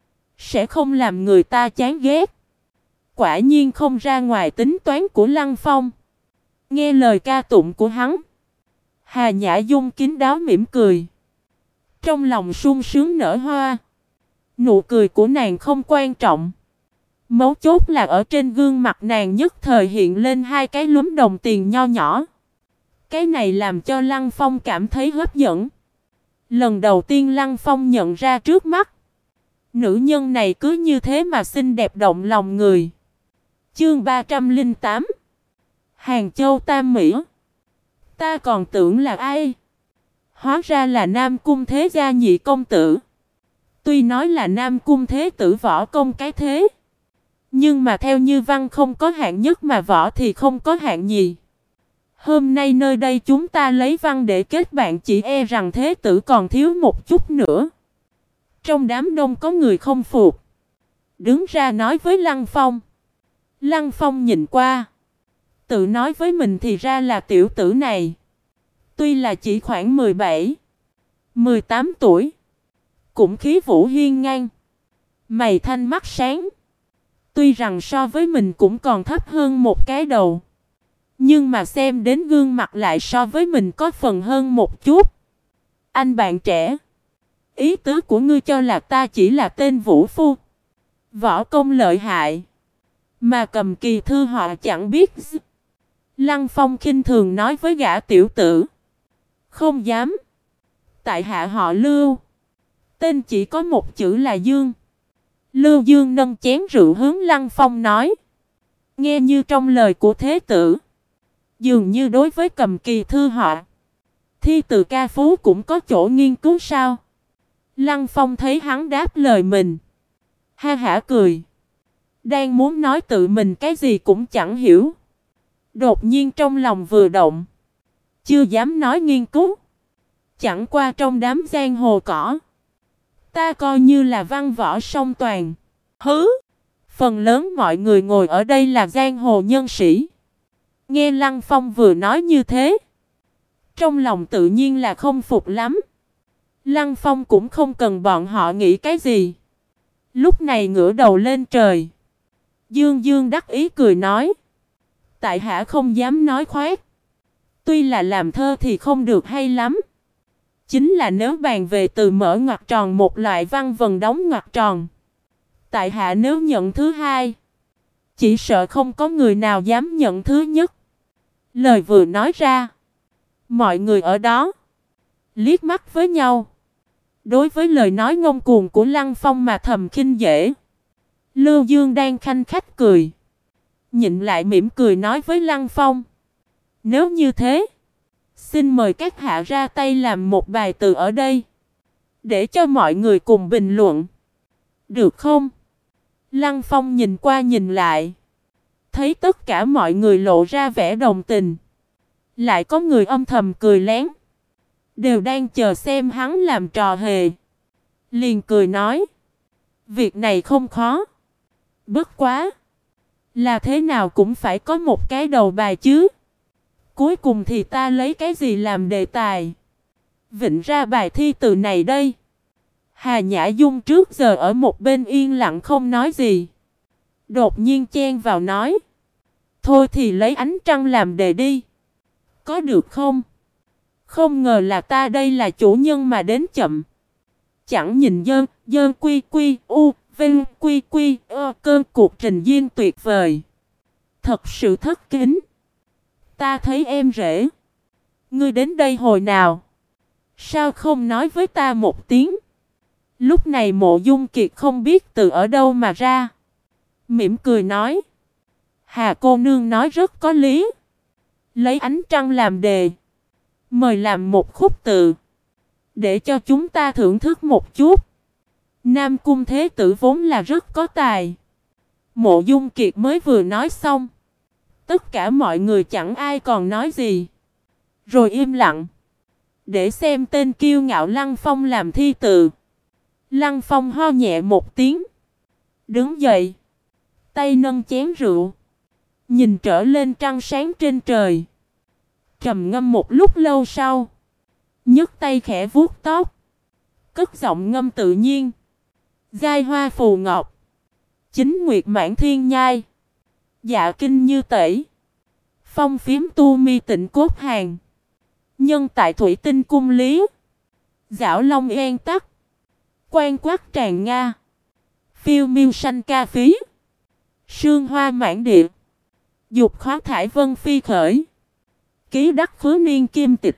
sẽ không làm người ta chán ghét. Quả nhiên không ra ngoài tính toán của Lăng Phong. Nghe lời ca tụng của hắn, Hà Nhã Dung kín đáo mỉm cười, trong lòng sung sướng nở hoa. Nụ cười của nàng không quan trọng, mấu chốt là ở trên gương mặt nàng nhất thời hiện lên 2 cái lúm đồng tiền nho nhỏ. Cái này làm cho Lăng Phong cảm thấy hấp dẫn. Lần đầu tiên Lăng Phong nhận ra trước mắt, nữ nhân này cứ như thế mà xinh đẹp động lòng người. Chương 308 Hàng Châu Tam Mỹ. Ta còn tưởng là ai? Hóa ra là Nam Cung Thế Gia nhị công tử. Tuy nói là Nam Cung Thế Tử võ công cái thế, nhưng mà theo như văn không có hạng nhất mà võ thì không có hạng nhì. Hôm nay nơi đây chúng ta lấy văn để kết bạn, chỉ e rằng Thế Tử còn thiếu một chút nữa. Trong đám đông có người không phục, đứng ra nói với Lăng Phong. Lăng Phong nhìn qua, tự nói với mình thì ra là tiểu tử này. Tuy là chỉ khoảng 17, 18 tuổi, cũng khí vũ hiên ngang, mày thanh mắt sáng. Tuy rằng so với mình cũng còn thấp hơn một cái đầu, nhưng mà xem đến gương mặt lại so với mình có phần hơn một chút. Anh bạn trẻ, ý tứ của ngươi cho là ta chỉ là tên vũ phu, võ công lợi hại, mà cầm kỳ thư họa chẳng biết. Lăng Phong khinh thường nói với gã tiểu tử. Không dám. Tại hạ họ Lưu, tên chỉ có một chữ là Dương. Lưu Dương nâng chén rượu hướng Lăng Phong nói. Nghe như trong lời của Thế Tử, dường như đối với cầm kỳ thư họa, thi từ ca phú cũng có chỗ nghiên cứu sao? Lăng Phong thấy hắn đáp lời mình, Ha hả cười. Đang muốn nói tự mình cái gì cũng chẳng hiểu. Đột nhiên trong lòng vừa động. Chưa dám nói nghiên cứu. Chẳng qua trong đám giang hồ cỏ. Ta coi như là văn võ song toàn. Hứ! Phần lớn mọi người ngồi ở đây là giang hồ nhân sĩ. Nghe Lăng Phong vừa nói như thế. Trong lòng tự nhiên là không phục lắm. Lăng Phong cũng không cần bọn họ nghĩ cái gì. Lúc này ngửa đầu lên trời. Dương Dương đắc ý cười nói. Tại hạ không dám nói khoác. Tuy là làm thơ thì không được hay lắm. Chính là nếu bàn về từ mở ngoặc tròn một loại văn vần đóng ngoặc tròn. Tại hạ nếu nhận thứ hai. Chỉ sợ không có người nào dám nhận thứ nhất. Lời vừa nói ra. Mọi người ở đó liếc mắt với nhau. Đối với lời nói ngông cuồng của Lăng Phong mà thầm khinh dễ. Lưu Dương đang khanh khách cười. Nhịn lại mỉm cười nói với Lăng Phong. Nếu như thế, xin mời các hạ ra tay làm một bài từ ở đây. Để cho mọi người cùng bình luận. Được không? Lăng Phong nhìn qua nhìn lại. Thấy tất cả mọi người lộ ra vẻ đồng tình. Lại có người âm thầm cười lén. Đều đang chờ xem hắn làm trò hề. Liền cười nói. Việc này không khó. Bất quá. Là thế nào cũng phải có một cái đầu bài chứ. Cuối cùng thì ta lấy cái gì làm đề tài. Vịnh ra bài thi từ này đây. Hà Nhã Dung trước giờ ở một bên yên lặng không nói gì. Đột nhiên chen vào nói. Thôi thì lấy ánh trăng làm đề đi. Có được không? Không ngờ là ta đây là chủ nhân mà đến chậm. Chẳng nhìn dơn quy quy u vinh quy quy cơn cuộc trình diễn tuyệt vời. Thật sự thất kính. Ta thấy em rể. Ngươi đến đây hồi nào? Sao không nói với ta một tiếng? Lúc này Mộ Dung Kiệt không biết từ ở đâu mà ra. Mỉm cười nói. Hà cô nương nói rất có lý. Lấy ánh trăng làm đề. Mời làm một khúc từ. Để cho chúng ta thưởng thức một chút. Nam Cung Thế Tử vốn là rất có tài. Mộ Dung Kiệt mới vừa nói xong. Tất cả mọi người chẳng ai còn nói gì. Rồi im lặng. Để xem tên kiêu ngạo Lăng Phong làm thi từ. Lăng Phong ho nhẹ một tiếng. Đứng dậy. Tay nâng chén rượu. Nhìn trở lên trăng sáng trên trời. Trầm ngâm một lúc lâu sau. Nhấc tay khẽ vuốt tóc. Cất giọng ngâm tự nhiên. Giai hoa phù ngọc. Chính nguyệt mãn thiên nhai. Dạ kinh như tẩy. Phong phiếm tu mi tịnh cốt hàng. Nhân tại thủy tinh cung lý. Giảo long yên tắc. Quan quát tràn nga. Phiêu miêu sanh ca phí. Sương hoa mãn địa. Dục khóa thải vân phi khởi. Ký đắc khứ niên kim tịch.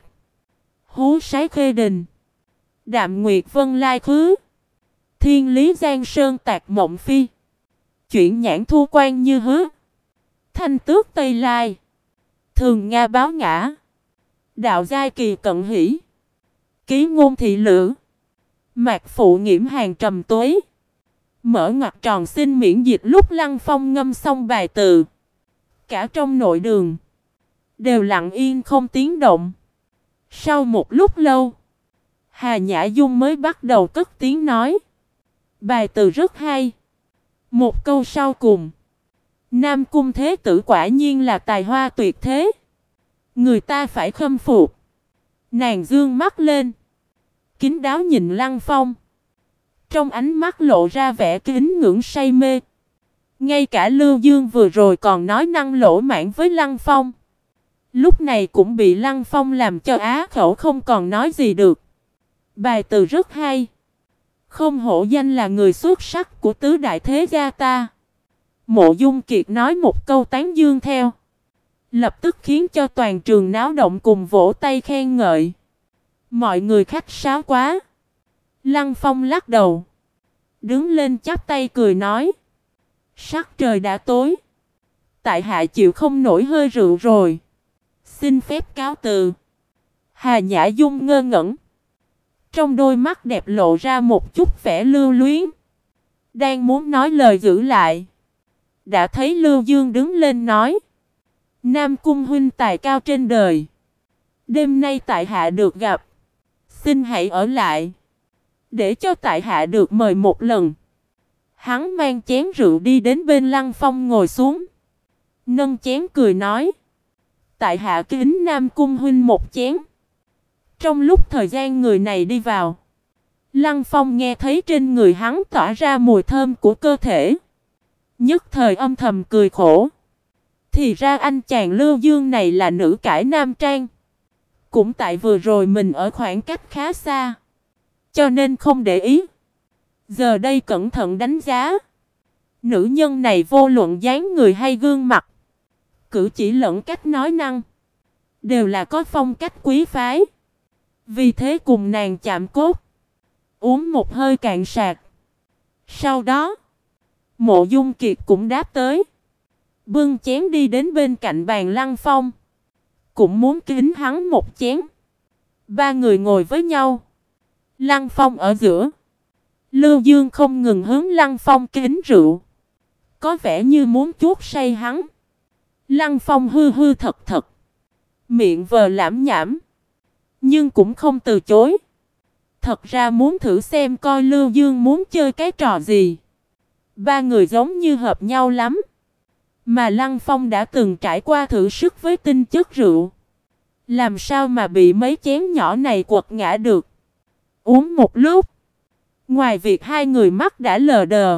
Hú sái khê đình. Đạm nguyệt vân lai khứ. Thiên lý giang sơn tạc mộng phi. Chuyển nhãn thu quan như hứa. Thanh tước tây lai. Thường nga báo ngã. Đạo giai kỳ cận hỷ. Ký ngôn thị lữ. Mạc phụ nghiễm hàng trầm tuế. Mở ngoặc tròn xin miễn dịch lúc Lăng Phong ngâm xong bài từ. Cả trong nội đường. Đều lặng yên không tiếng động. Sau một lúc lâu. Hà Nhã Dung mới bắt đầu cất tiếng nói. Bài từ rất hay. Một câu sau cùng. Nam Cung Thế Tử quả nhiên là tài hoa tuyệt thế. Người ta phải khâm phục. Nàng dương mắt lên. Kín đáo nhìn Lăng Phong. Trong ánh mắt lộ ra vẻ kính ngưỡng say mê. Ngay cả Lưu Dương vừa rồi còn nói năng lỗ mãng với Lăng Phong. Lúc này cũng bị Lăng Phong làm cho á khẩu không còn nói gì được. Bài từ rất hay. Không hổ danh là người xuất sắc của tứ đại thế gia ta. Mộ Dung Kiệt nói một câu tán dương theo. Lập tức khiến cho toàn trường náo động cùng vỗ tay khen ngợi. Mọi người khách sáo quá. Lăng Phong lắc đầu. Đứng lên chắp tay cười nói. Sắc trời đã tối. Tại hạ chịu không nổi hơi rượu rồi. Xin phép cáo từ. Hà Nhã Dung ngơ ngẩn. Trong đôi mắt đẹp lộ ra một chút vẻ lưu luyến. Đang muốn nói lời giữ lại, đã thấy Lưu Dương đứng lên nói: Nam Cung huynh tài cao trên đời, đêm nay tại hạ được gặp, xin hãy ở lại, để cho tại hạ được mời một lần. Hắn mang chén rượu đi đến bên Lăng Phong ngồi xuống, nâng chén cười nói: tại hạ kính Nam Cung huynh một chén. Trong lúc thời gian người này đi vào, Lăng Phong nghe thấy trên người hắn tỏa ra mùi thơm của cơ thể, nhất thời âm thầm cười khổ. Thì ra anh chàng Lưu Dương này là nữ cải nam trang. Cũng tại vừa rồi mình ở khoảng cách khá xa, cho nên không để ý. Giờ đây cẩn thận đánh giá, nữ nhân này vô luận dáng người hay gương mặt, cử chỉ lẫn cách nói năng, đều là có phong cách quý phái. Vì thế cùng nàng chạm cốt, uống một hơi cạn sạc. Sau đó, Mộ Dung Kiệt cũng đáp tới, bưng chén đi đến bên cạnh bàn Lăng Phong, cũng muốn kính hắn một chén. Ba người ngồi với nhau, Lăng Phong ở giữa. Lưu Dương không ngừng hướng Lăng Phong kính rượu, có vẻ như muốn chuốt say hắn. Lăng Phong hư hư thật thật, miệng vờ lảm nhảm, nhưng cũng không từ chối. Thật ra muốn thử xem coi Lưu Dương muốn chơi cái trò gì. Ba người giống như hợp nhau lắm. Mà Lăng Phong đã từng trải qua thử sức với tinh chất rượu, làm sao mà bị mấy chén nhỏ này quật ngã được. Uống một lúc, ngoài việc hai người mắt đã lờ đờ,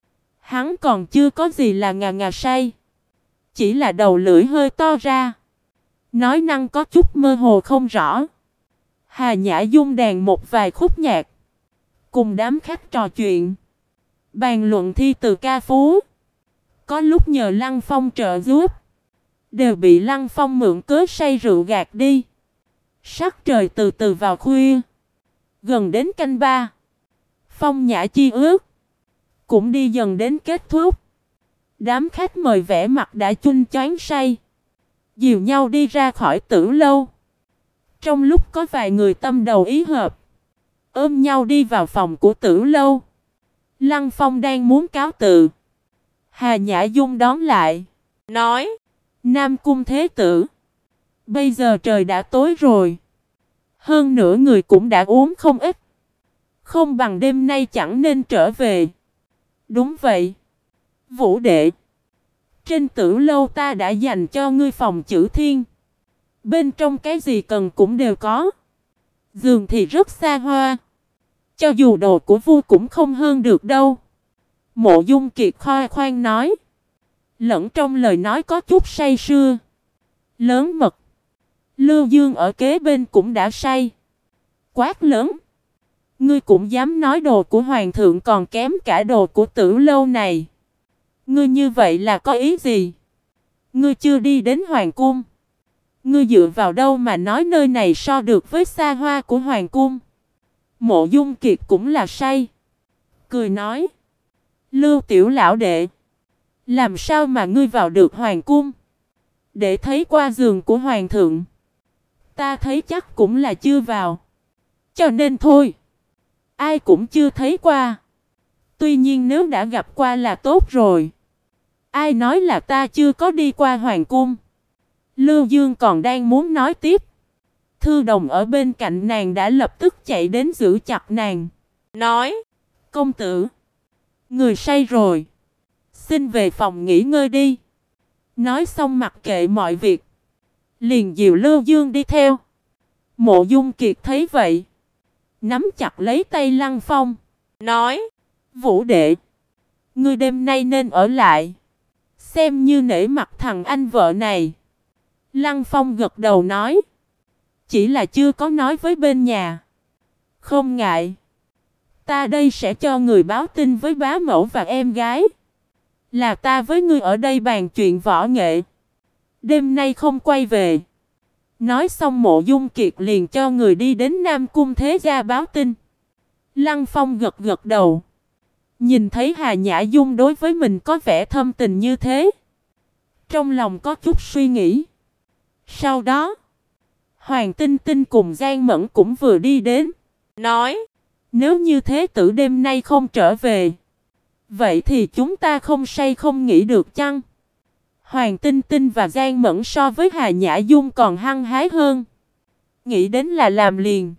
hắn còn chưa có gì là ngà say. Chỉ là đầu lưỡi hơi to ra, nói năng có chút mơ hồ không rõ. Hà Nhã Dung đàn một vài khúc nhạc, cùng đám khách trò chuyện, bàn luận thi từ ca phú. Có lúc nhờ Lăng Phong trợ giúp, đều bị Lăng Phong mượn cớ say rượu gạt đi. Sắc trời từ từ vào khuya, gần đến canh ba, phong nhã chi ước cũng đi dần đến kết thúc. Đám khách mời vẻ mặt đã chun choáng say, dìu nhau đi ra khỏi Tử lâu. Trong lúc có vài người tâm đầu ý hợp, ôm nhau đi vào phòng của Tử lâu. Lăng Phong đang muốn cáo từ, Hà Nhã Dung đón lại, nói: Nam Cung thế tử, bây giờ trời đã tối rồi, hơn nữa người cũng đã uống không ít, không bằng đêm nay chẳng nên trở về. Đúng vậy, Vũ đệ, trên Tử lâu ta đã dành cho ngươi phòng chữ thiên, bên trong cái gì cần cũng đều có. Giường thì rất xa hoa, cho dù đồ của vua cũng không hơn được đâu. Mộ Dung Kiệt khoe khoang nói, lẫn trong lời nói có chút say sưa, lớn mật. Lưu Dương ở kế bên cũng đã say, quát lớn: ngươi cũng dám nói đồ của hoàng thượng còn kém cả đồ của Tử lâu này. Ngươi như vậy là có ý gì? Ngươi chưa đi đến hoàng cung, ngươi dựa vào đâu mà nói nơi này so được với xa hoa của hoàng cung? Mộ Dung Kiệt cũng là say, cười nói: Lưu tiểu lão đệ, làm sao mà ngươi vào được hoàng cung? Để thấy qua giường của hoàng thượng, ta thấy chắc cũng là chưa vào. Cho nên thôi, ai cũng chưa thấy qua. Tuy nhiên nếu đã gặp qua là tốt rồi. Ai nói là ta chưa có đi qua hoàng cung? Lưu Dương còn đang muốn nói tiếp, Thư Đồng ở bên cạnh nàng đã lập tức chạy đến giữ chặt nàng, nói: công tử, người say rồi, xin về phòng nghỉ ngơi đi. Nói xong mặc kệ mọi việc, liền dìu Lưu Dương đi theo. Mộ Dung Kiệt thấy vậy, nắm chặt lấy tay Lăng Phong, nói: Vũ đệ, ngươi đêm nay nên ở lại, xem như nể mặt thằng anh vợ này. Lăng Phong gật đầu nói: chỉ là chưa có nói với bên nhà. Không ngại, ta đây sẽ cho người báo tin với bá mẫu và em gái, là ta với ngươi ở đây bàn chuyện võ nghệ, đêm nay không quay về. Nói xong Mộ Dung Kiệt liền cho người đi đến Nam Cung thế gia báo tin. Lăng Phong gật gật đầu, nhìn thấy Hà Nhã Dung đối với mình có vẻ thâm tình như thế, trong lòng có chút suy nghĩ. Sau đó, Hoàng Tinh Tinh cùng Giang Mẫn cũng vừa đi đến, nói: nếu như thế tử đêm nay không trở về, Vậy thì chúng ta không say không nghĩ được chăng? Hoàng Tinh Tinh và Giang Mẫn so với Hà Nhã Dung còn hăng hái hơn. Nghĩ đến là làm liền.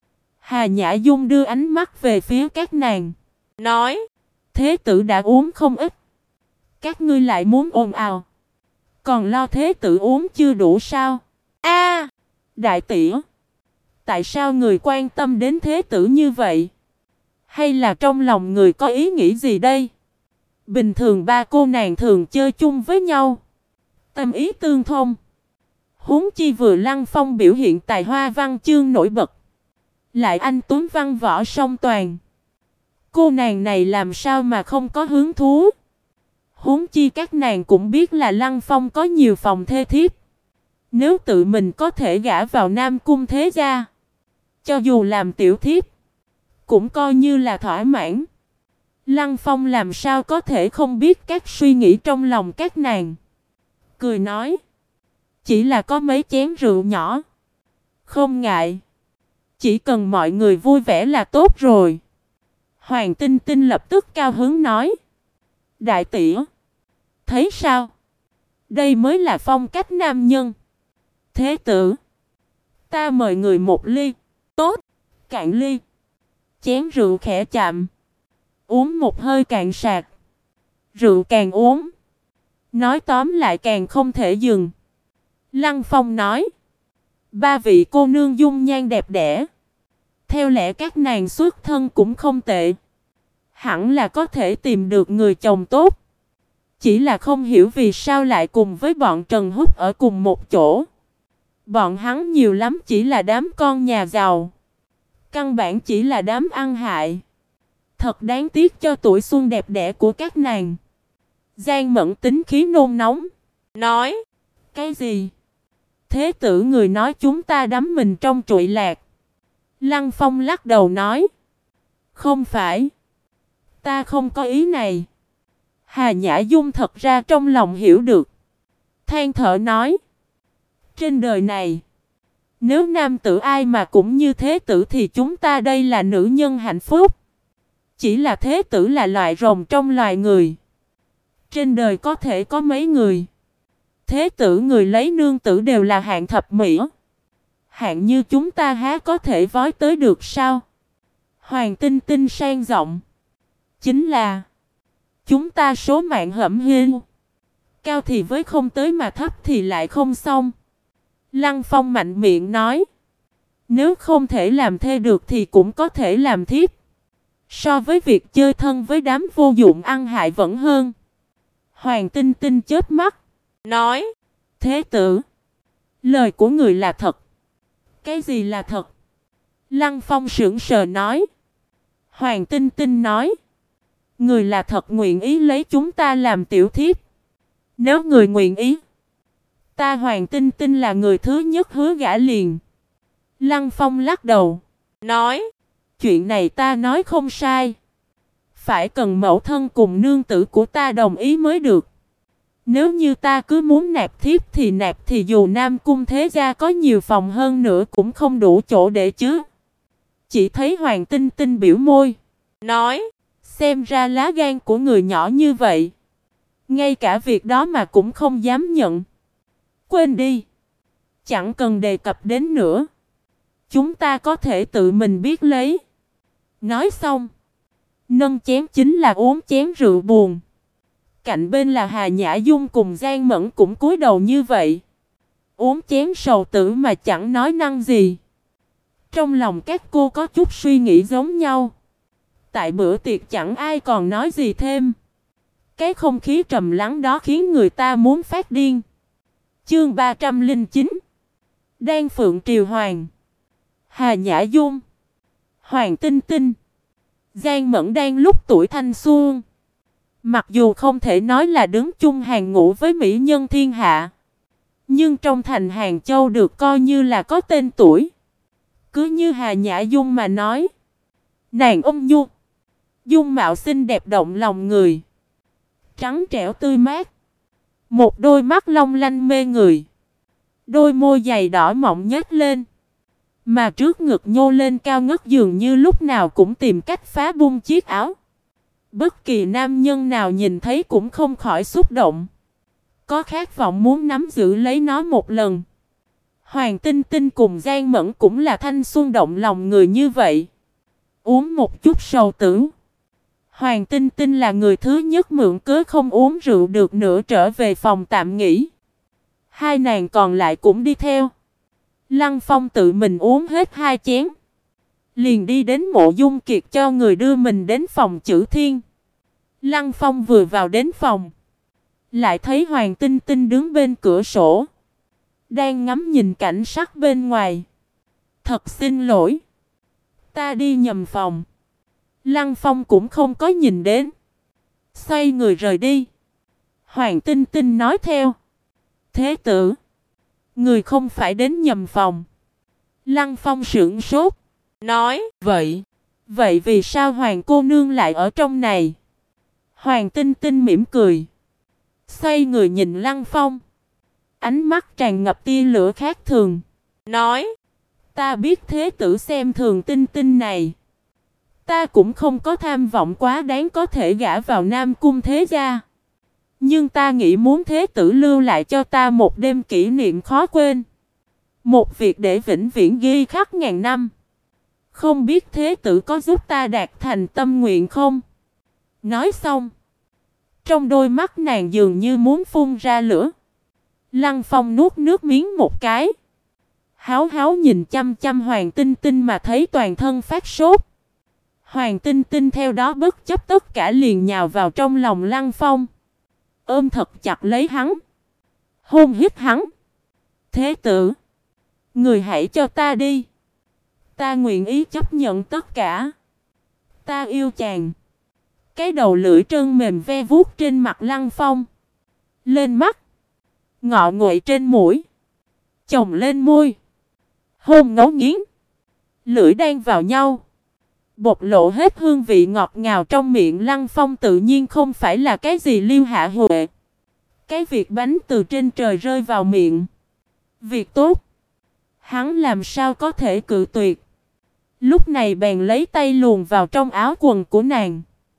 Hà Nhã Dung đưa ánh mắt về phía các nàng. Nói, thế tử đã uống không ít. Các ngươi lại muốn ồn ào. Còn lo thế tử uống chưa đủ sao? A, đại tỷ, tại sao người quan tâm đến thế tử như vậy? Hay là trong lòng người có ý nghĩ gì đây? Bình thường ba cô nàng thường chơi chung với nhau, tâm ý tương thông. Huống chi vừa Lăng Phong biểu hiện tài hoa văn chương nổi bật, lại anh tuấn văn võ song toàn. Cô nàng này làm sao mà không có hứng thú? Huống chi các nàng cũng biết là Lăng Phong có nhiều phòng thê thiếp. Nếu tự mình có thể gả vào Nam Cung thế gia, cho dù làm tiểu thiếp, cũng coi như là thỏa mãn. Lăng Phong làm sao có thể không biết các suy nghĩ trong lòng các nàng. Cười nói, chỉ là có mấy chén rượu nhỏ, không ngại. Chỉ cần mọi người vui vẻ là tốt rồi. Hoàng Tinh Tinh lập tức cao hứng nói, đại tỷ, thấy sao? Đây mới là phong cách nam nhân. Thế tử, ta mời người một ly. Tốt, cạn ly. Chén rượu khẽ chạm, uống một hơi cạn sạc. Rượu càng uống, nói tóm lại càng không thể dừng. Lăng Phong nói, ba vị cô nương dung nhan đẹp đẽ, theo lẽ các nàng xuất thân cũng không tệ, hẳn là có thể tìm được người chồng tốt. Chỉ là không hiểu vì sao lại cùng với bọn Trần Húc ở cùng một chỗ. Bọn hắn nhiều lắm chỉ là đám con nhà giàu, căn bản chỉ là đám ăn hại. Thật đáng tiếc cho tuổi xuân đẹp đẽ của các nàng. Giang Mẫn tính khí nôn nóng, nói, cái gì? Thế tử người nói chúng ta đắm mình trong trụy lạc. Lăng Phong lắc đầu nói, không phải, ta không có ý này. Hà Nhã Dung thật ra trong lòng hiểu được, than thở nói, trên đời này, nếu nam tử ai mà cũng như thế tử thì chúng ta đây là nữ nhân hạnh phúc. Chỉ là thế tử là loại rồng trong loài người. Trên đời có thể có mấy người. Thế tử người lấy nương tử đều là hạng thập mỹ. Hạng như chúng ta há có thể vói tới được sao? Hoàng Tinh Tinh sang giọng, chính là chúng ta số mạng hẩm hiu. Cao thì với không tới mà thấp thì lại không xong. Lăng Phong mạnh miệng nói, nếu không thể làm thê được thì cũng có thể làm thiếp. So với việc chơi thân với đám vô dụng ăn hại vẫn hơn. Hoàng Tinh Tinh chớp mắt, nói, thế tử, lời của người là thật. Cái gì là thật? Lăng Phong sững sờ nói. Hoàng Tinh Tinh nói, người là thật nguyện ý lấy chúng ta làm tiểu thiếp. Nếu người nguyện ý, ta Hoàng Tinh Tinh là người thứ nhất hứa gả liền. Lăng Phong lắc đầu, nói, chuyện này ta nói không sai. Phải cần mẫu thân cùng nương tử của ta đồng ý mới được. Nếu như ta cứ muốn nạp thiếp thì dù Nam Cung thế gia có nhiều phòng hơn nữa cũng không đủ chỗ để chứ. Chỉ thấy Hoàng Tinh Tinh biểu môi, nói, xem ra lá gan của người nhỏ như vậy, ngay cả việc đó mà cũng không dám nhận. Quên đi, chẳng cần đề cập đến nữa. Chúng ta có thể tự mình biết lấy. Nói xong, nâng chén chính là uống chén rượu buồn. Cạnh bên là Hà Nhã Dung cùng Giang Mẫn cũng cúi đầu như vậy. Uống chén sầu tử mà chẳng nói năng gì. Trong lòng các cô có chút suy nghĩ giống nhau. Tại bữa tiệc chẳng ai còn nói gì thêm. Cái không khí trầm lắng đó khiến người ta muốn phát điên. Chương 309, Đan Phượng Triều Hoàng. Hà Nhã Dung, Hoàng Tinh Tinh, Giang Mẫn đang lúc tuổi thanh xuân. Mặc dù không thể nói là đứng chung hàng ngũ với mỹ nhân thiên hạ, nhưng trong thành Hàng Châu được coi như là có tên tuổi. Cứ như Hà Nhã Dung mà nói, nàng ôn nhu, dung mạo xinh đẹp động lòng người, trắng trẻo tươi mát, một đôi mắt long lanh mê người, đôi môi dày đỏ mọng nhếch lên, mà trước ngực nhô lên cao ngất dường như lúc nào cũng tìm cách phá bung chiếc áo. Bất kỳ nam nhân nào nhìn thấy cũng không khỏi xúc động. Có khát vọng muốn nắm giữ lấy nó một lần. Hoàng Tinh Tinh cùng Giang Mẫn cũng là thanh xuân động lòng người như vậy. Uống một chút sầu tử. Hoàng Tinh Tinh là người thứ nhất mượn cớ không uống rượu được nữa trở về phòng tạm nghỉ. Hai nàng còn lại cũng đi theo. Lăng Phong tự mình uống hết 2 chén. Liền đi đến Mộ Dung Kiệt cho người đưa mình đến phòng Chữ Thiên. Lăng Phong vừa vào đến phòng. Lại thấy Hoàng Tinh Tinh đứng bên cửa sổ. Đang ngắm nhìn cảnh sắc bên ngoài. Thật xin lỗi. Ta đi nhầm phòng. Lăng Phong cũng không có nhìn đến. Xoay người rời đi. Hoàng Tinh Tinh nói theo. Thế tử. Người không phải đến nhầm phòng. Lăng Phong sững sốt. Nói. Vậy vì sao Hoàng cô nương lại ở trong này? Hoàng Tinh Tinh mỉm cười. Xoay người nhìn Lăng Phong. Ánh mắt tràn ngập tia lửa khác thường. Nói. Ta biết thế tử xem thường Tinh Tinh này. Ta cũng không có tham vọng quá đáng có thể gả vào Nam Cung thế gia. Nhưng ta nghĩ muốn thế tử lưu lại cho ta một đêm kỷ niệm khó quên. Một việc để vĩnh viễn ghi khắc ngàn năm. Không biết thế tử có giúp ta đạt thành tâm nguyện không? Nói xong. Trong đôi mắt nàng dường như muốn phun ra lửa. Lăng Phong nuốt nước miếng một cái. Háo háo nhìn chăm chăm Hoàng Tinh Tinh mà thấy toàn thân phát sốt. Hoàng Tinh Tinh theo đó bất chấp tất cả liền nhào vào trong lòng Lăng Phong. Ôm thật chặt lấy hắn. Hôn hít hắn. Thế tử. Người hãy cho ta đi. Ta nguyện ý chấp nhận tất cả. Ta yêu chàng. Cái đầu lưỡi trơn mềm ve vuốt trên mặt Lăng Phong. Lên mắt. Ngọ nguậy trên mũi. Chồng lên môi. Hôn ngấu nghiến. Lưỡi đang vào nhau. Bộc lộ hết hương vị ngọt ngào trong miệng Lăng Phong tự nhiên không phải là cái gì Liêu Hạ Huệ. Cái việc bánh từ trên trời rơi vào miệng. Việc tốt. Hắn làm sao có thể cự tuyệt. Lúc này bèn lấy tay luồn vào trong áo quần của nàng.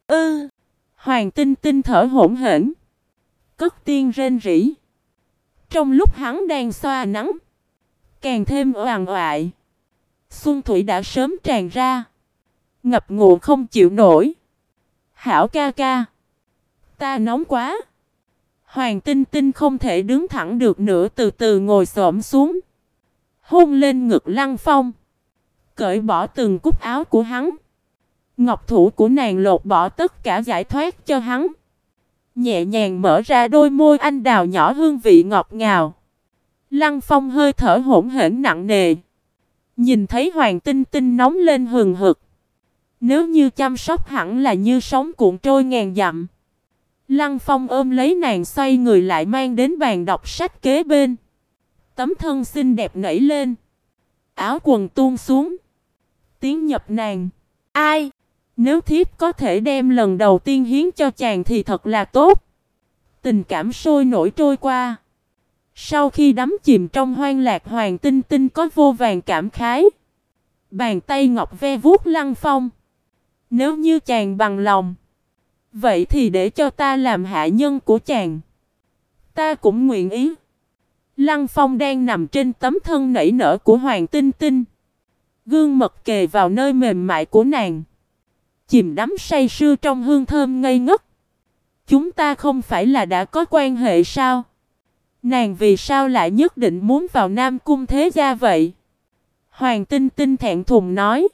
Hoàng Tinh Tinh thở hổn hển. Cất tiếng rên rỉ. Trong lúc hắn đang xoa nắng. Càng thêm oàn oại. Xuân thủy đã sớm tràn ra. Ngập ngụa không chịu nổi. Hảo ca ca. Ta nóng quá. Hoàng Tinh Tinh không thể đứng thẳng được nữa, từ từ ngồi xổm xuống. Hôn lên ngực Lăng Phong. Cởi bỏ từng cúc áo của hắn. Ngọc thủ của nàng lột bỏ tất cả giải thoát cho hắn. Nhẹ nhàng mở ra đôi môi anh đào nhỏ hương vị ngọt ngào. Lăng Phong hơi thở hổn hển nặng nề. Nhìn thấy Hoàng Tinh Tinh nóng lên hừng hực. Nếu như chăm sóc hẳn là như sóng cuộn trôi ngàn dặm. Lăng Phong ôm lấy nàng xoay người lại mang đến bàn đọc sách kế bên. Tấm thân xinh đẹp nảy lên. Áo quần tuôn xuống. Tiến nhập nàng. Ai? Nếu thiếp có thể đem lần đầu tiên hiến cho chàng thì thật là tốt. Tình cảm sôi nổi trôi qua. Sau khi đắm chìm trong hoang lạc, Hoàng Tinh Tinh có vô vàn cảm khái. Bàn tay ngọc ve vuốt Lăng Phong. Nếu như chàng bằng lòng, vậy thì để cho ta làm hạ nhân của chàng. Ta cũng nguyện ý. Lăng Phong đang nằm trên tấm thân nảy nở của Hoàng Tinh Tinh. Gương mật kề vào nơi mềm mại của nàng. Chìm đắm say sưa trong hương thơm ngây ngất. Chúng ta không phải là đã có quan hệ sao? Nàng vì sao lại nhất định muốn vào Nam Cung thế gia vậy? Hoàng Tinh Tinh thẹn thùng nói.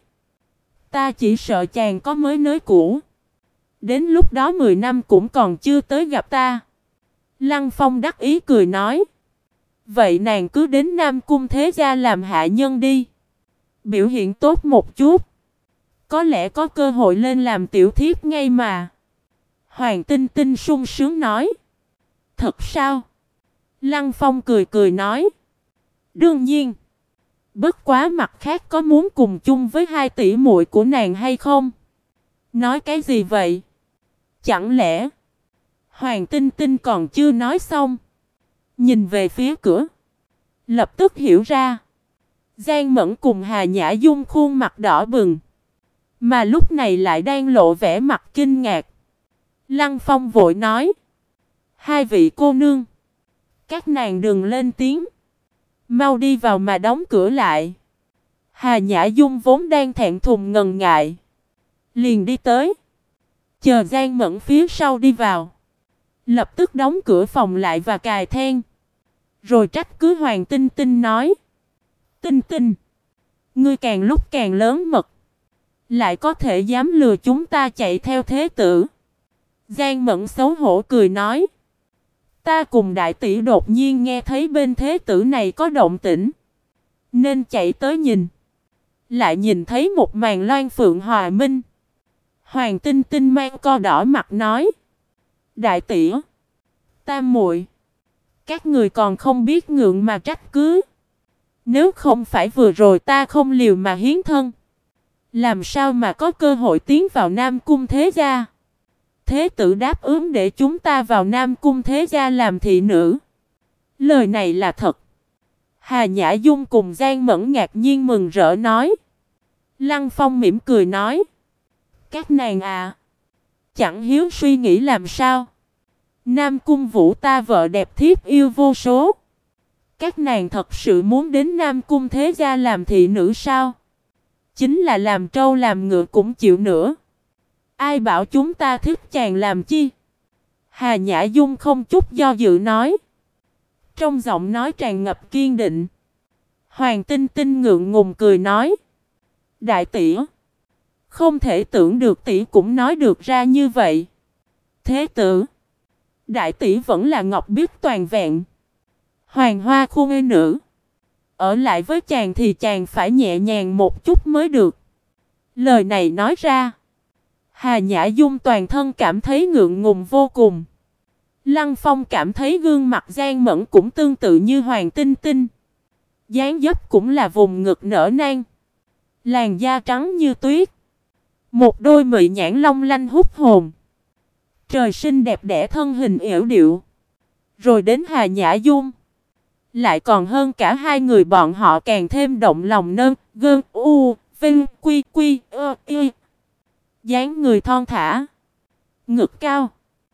Ta chỉ sợ chàng có mới nới cũ. Đến lúc đó 10 năm cũng còn chưa tới gặp ta. Lăng Phong đắc ý cười nói. Vậy nàng cứ đến Nam Cung thế gia làm hạ nhân đi. Biểu hiện tốt một chút. Có lẽ có cơ hội lên làm tiểu thiếp ngay mà. Hoàng Tinh Tinh sung sướng nói. Thật sao? Lăng Phong cười cười nói. Đương nhiên. Bất quá mặt khác có muốn cùng chung với 2 tỷ muội của nàng hay không? Nói cái gì vậy? Chẳng lẽ? Hoàng Tinh Tinh còn chưa nói xong. Nhìn về phía cửa. Lập tức hiểu ra. Giang Mẫn cùng Hà Nhã Dung khuôn mặt đỏ bừng. Mà lúc này lại đang lộ vẻ mặt kinh ngạc. Lăng Phong vội nói. Hai vị cô nương, các nàng đừng lên tiếng. Mau đi vào mà đóng cửa lại. Hà Nhã Dung vốn đang thẹn thùng ngần ngại, liền đi tới. Chờ Giang Mẫn phía sau đi vào, lập tức đóng cửa phòng lại và cài then. Rồi trách cứ Hoàng Tinh Tinh nói. Tinh Tinh, ngươi càng lúc càng lớn mật, lại có thể dám lừa chúng ta chạy theo thế tử. Giang Mẫn xấu hổ cười nói. Ta cùng đại tỷ đột nhiên nghe thấy bên thế tử này có động tĩnh, nên chạy tới nhìn. Lại nhìn thấy một màn loan phượng hòa minh. Hoàng Tinh Tinh mang co đỏ mặt nói. Đại tỷ, tam muội, các người còn không biết ngượng mà trách cứ. Nếu không phải vừa rồi ta không liều mà hiến thân, làm sao mà có cơ hội tiến vào Nam Cung Thế Gia. Thế tử đáp ứng để chúng ta vào Nam Cung Thế Gia làm thị nữ. Lời này là thật. Hà Nhã Dung cùng Giang Mẫn ngạc nhiên mừng rỡ nói. Lăng Phong mỉm cười nói. Các nàng à, chẳng hiếu suy nghĩ làm sao. Nam Cung Vũ ta vợ đẹp thiếp yêu vô số. Các nàng thật sự muốn đến Nam Cung Thế Gia làm thị nữ sao? Chính là làm trâu làm ngựa cũng chịu nữa. Ai bảo chúng ta thích chàng làm chi? Hà Nhã Dung không chút do dự nói. Trong giọng nói tràn ngập kiên định. Hoàng Tinh Tinh ngượng ngùng cười nói. Đại tỷ, không thể tưởng được tỷ cũng nói được ra như vậy. Thế tử, đại tỷ vẫn là ngọc biết toàn vẹn, hoàng hoa khuê nữ. Ở lại với chàng thì chàng phải nhẹ nhàng một chút mới được. Lời này nói ra, Hà Nhã Dung toàn thân cảm thấy ngượng ngùng vô cùng. Lăng Phong cảm thấy gương mặt Giang Mẫn cũng tương tự như Hoàng Tinh Tinh. Dáng dấp cũng là vùng ngực nở nang, làn da trắng như tuyết, một đôi mị nhãn long lanh hút hồn. Trời sinh đẹp đẽ, thân hình yểu điệu. Rồi đến Hà Nhã Dung, lại còn hơn cả hai người bọn họ, càng thêm động lòng nơn, gơn, u, vinh, quy, quy, y. Dáng người thon thả, ngực cao,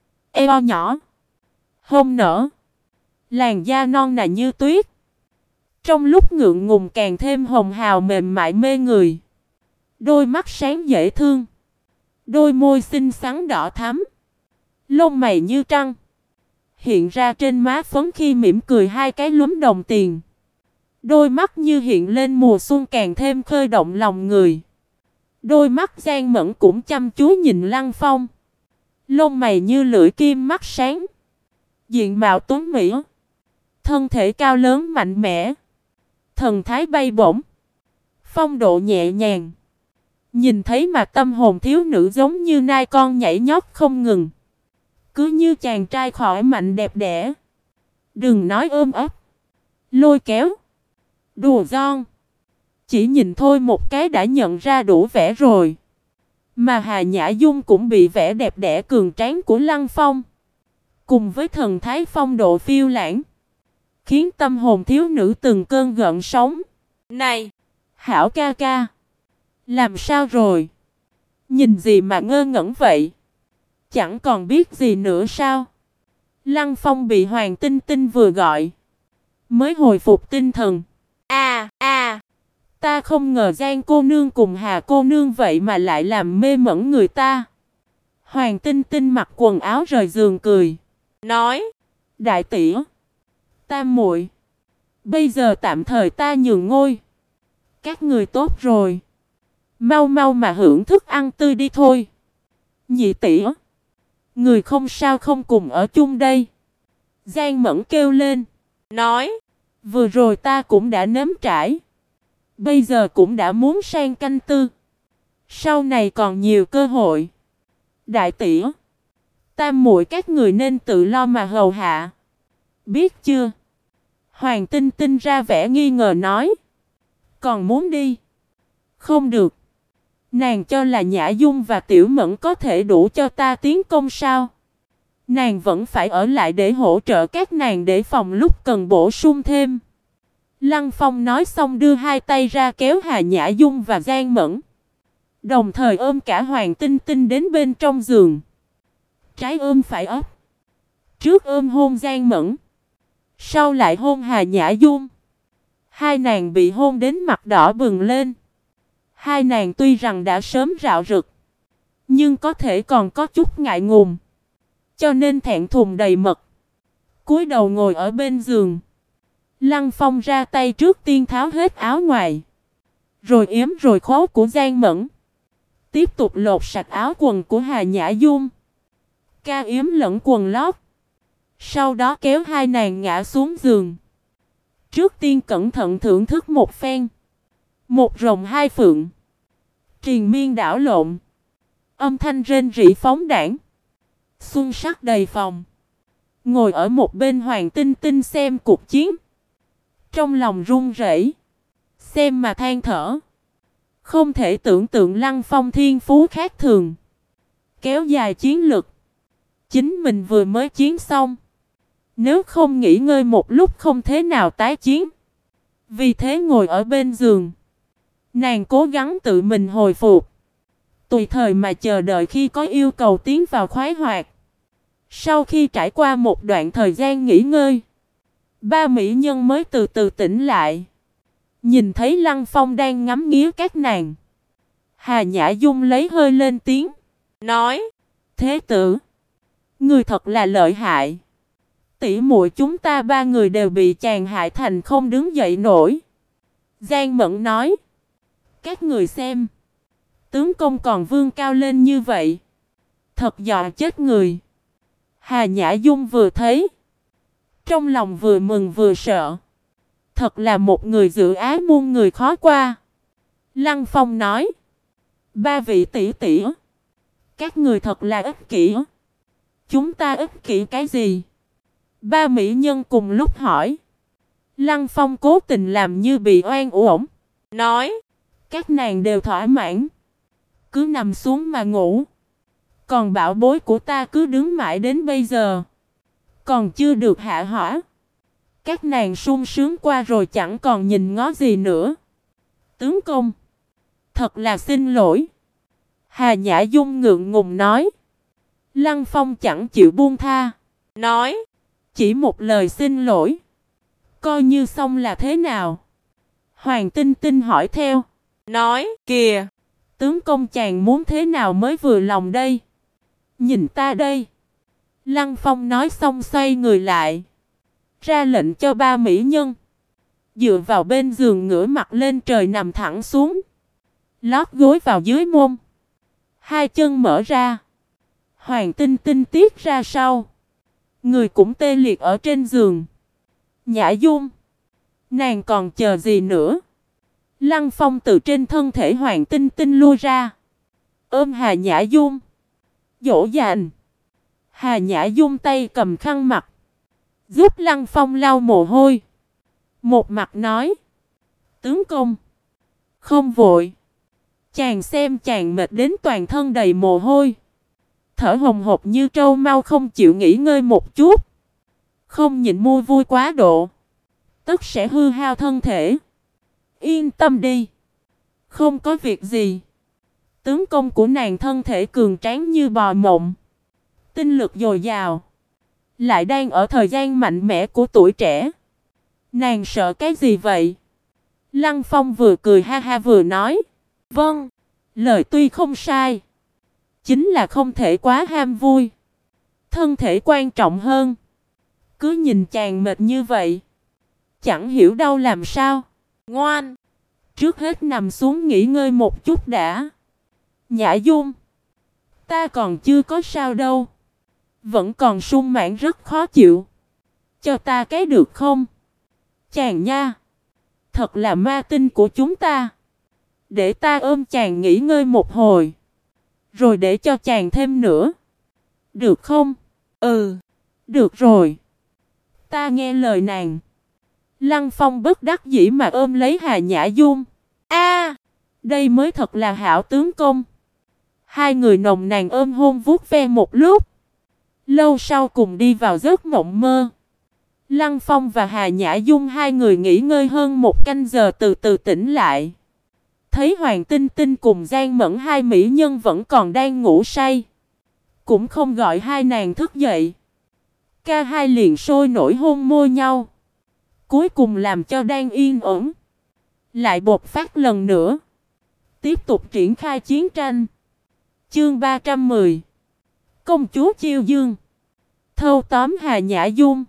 eo nhỏ, hông nở, làn da non nà như tuyết. Trong lúc ngượng ngùng càng thêm hồng hào mềm mại mê người. Đôi mắt sáng dễ thương, đôi môi xinh xắn đỏ thắm, lông mày như trăng, hiện ra trên má phấn khi mỉm cười hai cái lúm đồng tiền. Đôi mắt như hiện lên mùa xuân càng thêm khơi động lòng người. Đôi mắt Giang Mẫn cũng chăm chú nhìn Lăng Phong. Lông mày như lưỡi kim, mắt sáng, diện mạo tuấn mỹ, thân thể cao lớn mạnh mẽ, thần thái bay bổng, phong độ nhẹ nhàng. Nhìn thấy mà tâm hồn thiếu nữ giống như nai con nhảy nhót không ngừng. Cứ như chàng trai khỏi mạnh đẹp đẽ. Đừng nói ôm ấp, lôi kéo, đùa giỡn, chỉ nhìn thôi một cái đã nhận ra đủ vẻ rồi. Mà Hà Nhã Dung cũng bị vẻ đẹp đẽ cường tráng của Lăng Phong, cùng với thần thái phong độ phiêu lãng, khiến tâm hồn thiếu nữ từng cơn gợn sóng. Này, Hảo ca ca, làm sao rồi? Nhìn gì mà ngơ ngẩn vậy? Chẳng còn biết gì nữa sao? Lăng Phong bị Hoàng Tinh Tinh vừa gọi, mới hồi phục tinh thần. Ta không ngờ Giang cô nương cùng Hà cô nương vậy mà lại làm mê mẩn người ta. Hoàng Tinh Tinh mặc quần áo rời giường cười, nói. Đại tỷ, tam muội, bây giờ tạm thời ta nhường ngôi. Các người tốt rồi, mau mau mà hưởng thức ăn tươi đi thôi. Nhị tỷ, người không sao không cùng ở chung đây. Giang Mẫn kêu lên, nói. Vừa rồi ta cũng đã nếm trải, bây giờ cũng đã muốn sang canh tư, sau này còn nhiều cơ hội. Đại tỷ, tam muội các người nên tự lo mà hầu hạ, biết chưa? Hoàng Tinh Tinh ra vẻ nghi ngờ nói. Còn muốn đi? Không được. Nàng cho là Nhã Dung và Tiểu Mẫn có thể đủ cho ta tiến công sao? Nàng vẫn phải ở lại để hỗ trợ các nàng, để phòng lúc cần bổ sung thêm. Lăng Phong nói xong đưa hai tay ra kéo Hà Nhã Dung và Giang Mẫn, đồng thời ôm cả Hoàng Tinh Tinh đến bên trong giường. Trái ôm phải ấp. Trước ôm hôn Giang Mẫn, sau lại hôn Hà Nhã Dung. Hai nàng bị hôn đến mặt đỏ bừng lên. Hai nàng tuy rằng đã sớm rạo rực, nhưng có thể còn có chút ngại ngùng, cho nên thẹn thùng đầy mật. Cúi đầu ngồi ở bên giường. Lăng Phong ra tay trước tiên tháo hết áo ngoài, rồi yếm rồi khố của Giang Mẫn. Tiếp tục lột sạch áo quần của Hà Nhã Dung, ca yếm lẫn quần lót. Sau đó kéo hai nàng ngã xuống giường. Trước tiên cẩn thận thưởng thức một phen. Một rồng hai phượng, triền miên đảo lộn, âm thanh rên rỉ phóng đãng, xuân sắc đầy phòng. Ngồi ở một bên Hoàng Tinh Tinh xem cuộc chiến, trong lòng run rẩy, xem mà than thở. Không thể tưởng tượng Lăng Phong thiên phú khác thường, kéo dài chiến lực. Chính mình vừa mới chiến xong, nếu không nghỉ ngơi một lúc không thế nào tái chiến. Vì thế ngồi ở bên giường, nàng cố gắng tự mình hồi phục, tùy thời mà chờ đợi khi có yêu cầu tiến vào khoái hoạt. Sau khi trải qua một đoạn thời gian nghỉ ngơi, ba mỹ nhân mới từ từ tỉnh lại. Nhìn thấy Lăng Phong đang ngắm nghía các nàng, Hà Nhã Dung lấy hơi lên tiếng, nói: Thế tử, người thật là lợi hại. Tỷ muội chúng ta ba người đều bị chàng hại thành không đứng dậy nổi. Giang Mẫn nói: Các người xem, tướng công còn vươn cao lên như vậy, thật dọa chết người. Hà Nhã Dung vừa thấy, trong lòng vừa mừng vừa sợ. Thật là một người giữ ái muôn người khó qua. Lăng Phong nói: Ba vị tỷ tỷ, các người thật là ích kỷ. Chúng ta ích kỷ cái gì? Ba mỹ nhân cùng lúc hỏi. Lăng Phong cố tình làm như bị oan uổng, nói: Các nàng đều thỏa mãn, cứ nằm xuống mà ngủ. Còn bảo bối của ta cứ đứng mãi đến bây giờ, còn chưa được hạ hỏa. Các nàng sung sướng qua rồi chẳng còn nhìn ngó gì nữa. Tướng công, thật là xin lỗi. Hà Nhã Dung ngượng ngùng nói. Lăng Phong chẳng chịu buông tha, nói: Chỉ một lời xin lỗi, coi như xong là thế nào? Hoàng Tinh Tinh hỏi theo, nói: Kìa, tướng công chàng muốn thế nào mới vừa lòng đây? Nhìn ta đây. Lăng Phong nói xong xoay người lại, ra lệnh cho ba mỹ nhân dựa vào bên giường, ngửa mặt lên trời nằm thẳng xuống, lót gối vào dưới mông, hai chân mở ra. Hoàng Tinh Tinh tiết ra sau, người cũng tê liệt ở trên giường. Nhã Dung, nàng còn chờ gì nữa? Lăng Phong từ trên thân thể Hoàng Tinh Tinh lui ra, ôm Hà Nhã Dung, dỗ dành. Hà Nhã Dung tay cầm khăn mặt, giúp Lăng Phong lau mồ hôi. Một mặt nói: Tướng công, không vội. Chàng xem chàng mệt đến toàn thân đầy mồ hôi, thở hồng hộc như trâu mau không chịu nghỉ ngơi một chút. Không nhịn mua vui quá độ, tất sẽ hư hao thân thể. Yên tâm đi, không có việc gì. Tướng công của nàng thân thể cường tráng như bò mộng, tinh lực dồi dào, lại đang ở thời gian mạnh mẽ của tuổi trẻ. Nàng sợ cái gì vậy? Lăng Phong vừa cười ha ha vừa nói: Vâng, lời tuy không sai, chính là không thể quá ham vui. Thân thể quan trọng hơn. Cứ nhìn chàng mệt như vậy, chẳng hiểu đâu làm sao. Ngoan, trước hết nằm xuống nghỉ ngơi một chút đã. Nhã Dung, ta còn chưa có sao đâu, vẫn còn sung mãn rất khó chịu. Cho ta cái được không? Chàng nha, thật là ma tinh của chúng ta. Để ta ôm chàng nghỉ ngơi một hồi, rồi để cho chàng thêm nữa, được không? Ừ, được rồi. Ta nghe lời nàng. Lăng Phong bất đắc dĩ mà ôm lấy Hà Nhã Dung. A, đây mới thật là hảo tướng công. Hai người nồng nàn ôm hôn vuốt ve một lúc, lâu sau cùng đi vào giấc mộng mơ. Lăng Phong và Hà Nhã Dung hai người nghỉ ngơi hơn một canh giờ từ từ tỉnh lại. Thấy Hoàng Tinh Tinh cùng Giang Mẫn hai mỹ nhân vẫn còn đang ngủ say, cũng không gọi hai nàng thức dậy. Cả hai liền sôi nổi hôn môi nhau. Cuối cùng làm cho đang yên ổn lại bộc phát lần nữa. Tiếp tục triển khai chiến tranh. Chương 310. Công chúa Chiêu Dương. Thâu tóm Hà Nhã Dung,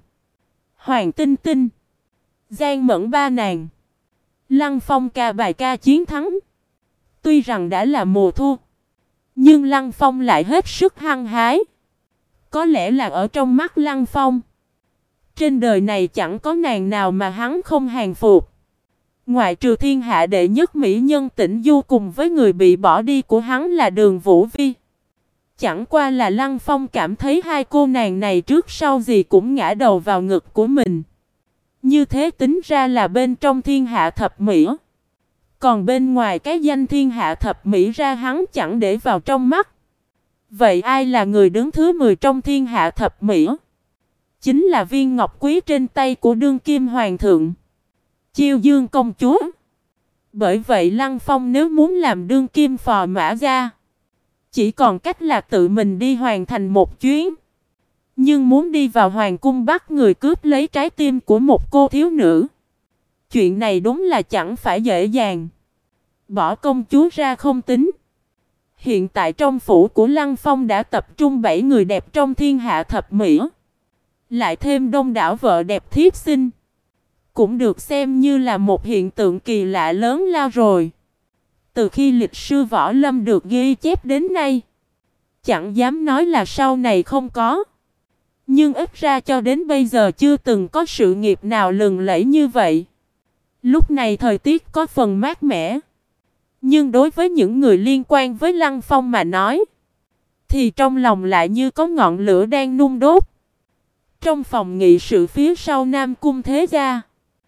Hoàng Tinh Tinh, Giang Mẫn ba nàng. Lăng Phong ca bài ca chiến thắng. Tuy rằng đã là mùa thu, nhưng Lăng Phong lại hết sức hăng hái. Có lẽ là ở trong mắt Lăng Phong, trên đời này chẳng có nàng nào mà hắn không hàng phục. Ngoại trừ thiên hạ đệ nhất mỹ nhân Tĩnh Du cùng với người bị bỏ đi của hắn là Đường Vũ Vi. Chẳng qua là Lăng Phong cảm thấy hai cô nàng này trước sau gì cũng ngã đầu vào ngực của mình. Như thế tính ra là bên trong thiên hạ thập mỹ. Còn bên ngoài cái danh thiên hạ thập mỹ ra hắn chẳng để vào trong mắt. Vậy ai là người đứng thứ 10 trong thiên hạ thập mỹ? Chính là viên ngọc quý trên tay của đương kim hoàng thượng, Chiêu Dương công chúa. Bởi vậy Lăng Phong nếu muốn làm đương kim phò mã gia, chỉ còn cách là tự mình đi hoàn thành một chuyến. Nhưng muốn đi vào hoàng cung bắt người cướp lấy trái tim của một cô thiếu nữ, chuyện này đúng là chẳng phải dễ dàng. Bỏ công chúa ra không tính, hiện tại trong phủ của Lăng Phong đã tập trung 7 người đẹp trong thiên hạ thập mỹ, lại thêm đông đảo vợ đẹp thiếp xinh, cũng được xem như là một hiện tượng kỳ lạ lớn lao rồi. Từ khi lịch sư võ lâm được ghi chép đến nay, chẳng dám nói là sau này không có, nhưng ít ra cho đến bây giờ chưa từng có sự nghiệp nào lừng lẫy như vậy. Lúc này thời tiết có phần mát mẻ, nhưng đối với những người liên quan với Lăng Phong mà nói, thì trong lòng lại như có ngọn lửa đang nung đốt. Trong phòng nghị sự phía sau Nam Cung Thế Gia,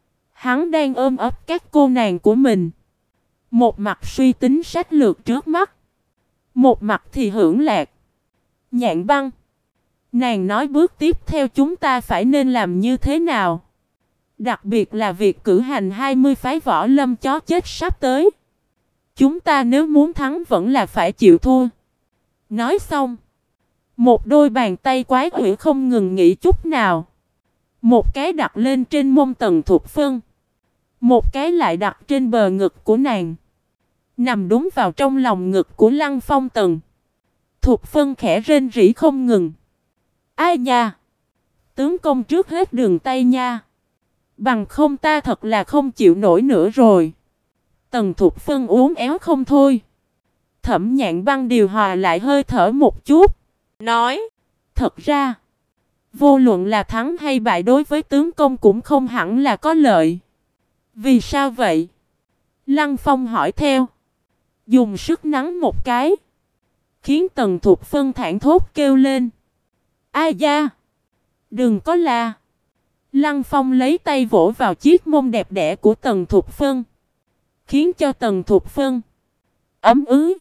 hắn đang ôm ấp các cô nàng của mình, một mặt suy tính sách lược trước mắt, một mặt thì hưởng lạc. Nhạn Băng, nàng nói bước tiếp theo chúng ta phải nên làm như thế nào? Đặc biệt là việc cử hành 20 phái võ lâm chó chết sắp tới. Chúng ta nếu muốn thắng vẫn là phải chịu thua. Nói xong, một đôi bàn tay quái quỷ không ngừng nghỉ chút nào. Một cái đặt lên trên mông Tần Thục Phân, một cái lại đặt trên bờ ngực của nàng, nằm đúng vào trong lòng ngực của Lăng Phong. Tần Thục Phân khẽ rên rỉ không ngừng. Ai nha? Tướng công trước hết dừng tay nha. Bằng không ta thật là không chịu nổi nữa rồi. Tần Thục Phân uốn éo không thôi. Thẩm Nhạn Băng điều hòa lại hơi thở một chút, nói: thật ra, vô luận là thắng hay bại đối với tướng công cũng không hẳn là có lợi. Vì sao vậy? Lăng Phong hỏi theo. Dùng sức nắn một cái, khiến Tần Thục Phân thảng thốt kêu lên. Ai da? Đừng có la. Lăng Phong lấy tay vỗ vào chiếc mông đẹp đẽ của Tần Thục Phân, khiến cho Tần Thục Phân ấm ứ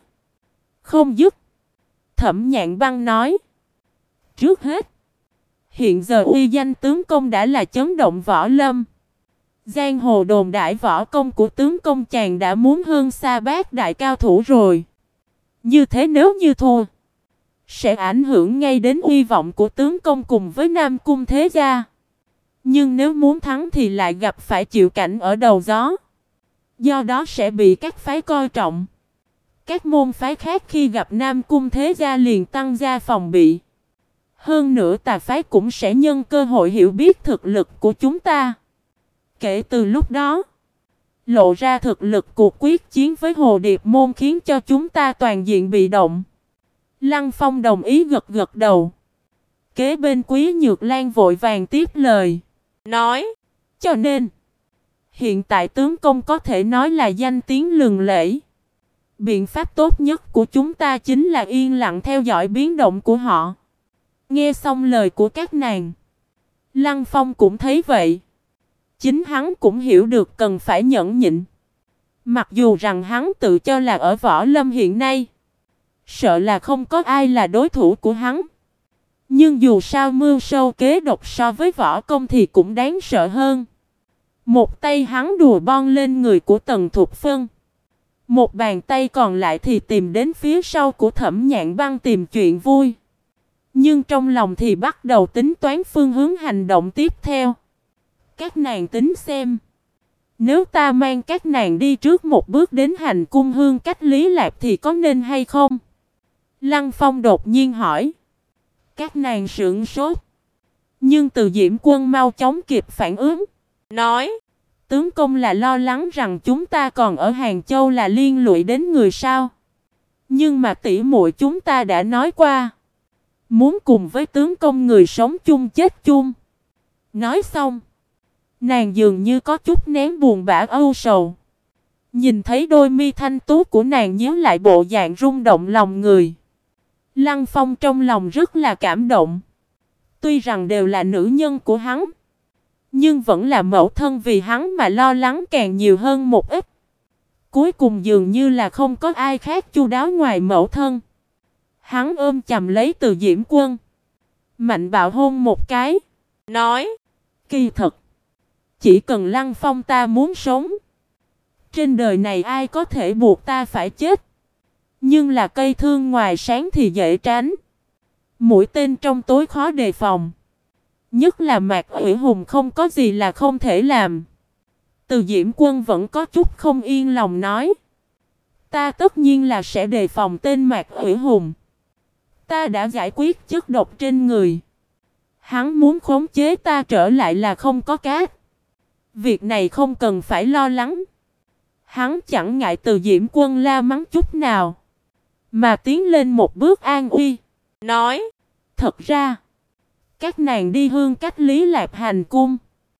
không dứt. Thẩm Nhạn Băng nói: trước hết, hiện giờ uy danh tướng công đã là chấn động võ lâm. Giang hồ đồn đại võ công của tướng công chàng đã muốn hơn xa bát đại cao thủ rồi. Như thế nếu như thua, sẽ ảnh hưởng ngay đến uy vọng của tướng công cùng với Nam Cung Thế Gia. Nhưng nếu muốn thắng thì lại gặp phải chịu cảnh ở đầu gió. Do đó sẽ bị các phái coi trọng. Các môn phái khác khi gặp Nam Cung Thế Gia liền tăng gia phòng bị. Hơn nữa tà phái cũng sẽ nhân cơ hội hiểu biết thực lực của chúng ta. Kể từ lúc đó, lộ ra thực lực cuộc quyết chiến với Hồ Điệp môn khiến cho chúng ta toàn diện bị động. Lăng Phong đồng ý gật gật đầu. Kế bên Quý Nhược Lan vội vàng tiếp lời, nói: cho nên, hiện tại tướng công có thể nói là danh tiếng lừng lẫy. Biện pháp tốt nhất của chúng ta chính là yên lặng theo dõi biến động của họ. Nghe xong lời của các nàng, Lăng Phong cũng thấy vậy. Chính hắn cũng hiểu được cần phải nhẫn nhịn. Mặc dù rằng hắn tự cho là ở võ lâm hiện nay, sợ là không có ai là đối thủ của hắn. Nhưng dù sao mưu sâu kế độc so với võ công thì cũng đáng sợ hơn. Một tay hắn đùa bon lên người của Tần Thục Phân, một bàn tay còn lại thì tìm đến phía sau của Thẩm Nhạn Băng tìm chuyện vui. Nhưng trong lòng thì bắt đầu tính toán phương hướng hành động tiếp theo. Các nàng tính xem, nếu ta mang các nàng đi trước một bước đến hành cung hương cách Lý Lạc thì có nên hay không? Lăng Phong đột nhiên hỏi. Các nàng sững sốt. Nhưng Từ Diễm Quân mau chóng kịp phản ứng. Nói, tướng công là lo lắng rằng chúng ta còn ở Hàng Châu là liên lụy đến người sao? Nhưng mà tỷ muội chúng ta đã nói qua, muốn cùng với tướng công người sống chung chết chung. Nói xong, nàng dường như có chút nén buồn bã âu sầu. Nhìn thấy đôi mi thanh tú của nàng nhíu lại bộ dạng rung động lòng người. Lăng Phong trong lòng rất là cảm động. Tuy rằng đều là nữ nhân của hắn, nhưng vẫn là mẫu thân vì hắn mà lo lắng càng nhiều hơn một ít. Cuối cùng dường như là không có ai khác chu đáo ngoài mẫu thân. Hắn ôm chầm lấy Từ Diễm Quân, mạnh bạo hôn một cái. Nói, kỳ thật, chỉ cần Lăng Phong ta muốn sống, trên đời này ai có thể buộc ta phải chết. Nhưng là cây thương ngoài sáng thì dễ tránh, mũi tên trong tối khó đề phòng. Nhất là Mạc Ủy Hùng không có gì là không thể làm. Từ Diễm Quân vẫn có chút không yên lòng nói. Ta tất nhiên là sẽ đề phòng tên Mạc Ủy Hùng. Ta đã giải quyết chất độc trên người. Hắn muốn khống chế ta trở lại là không có cách. Việc này không cần phải lo lắng. Hắn chẳng ngại Từ Diễm Quân la mắng chút nào, mà tiến lên một bước an uy. Nói, thật ra, các nàng đi hương cách Lý Lạc hành cung,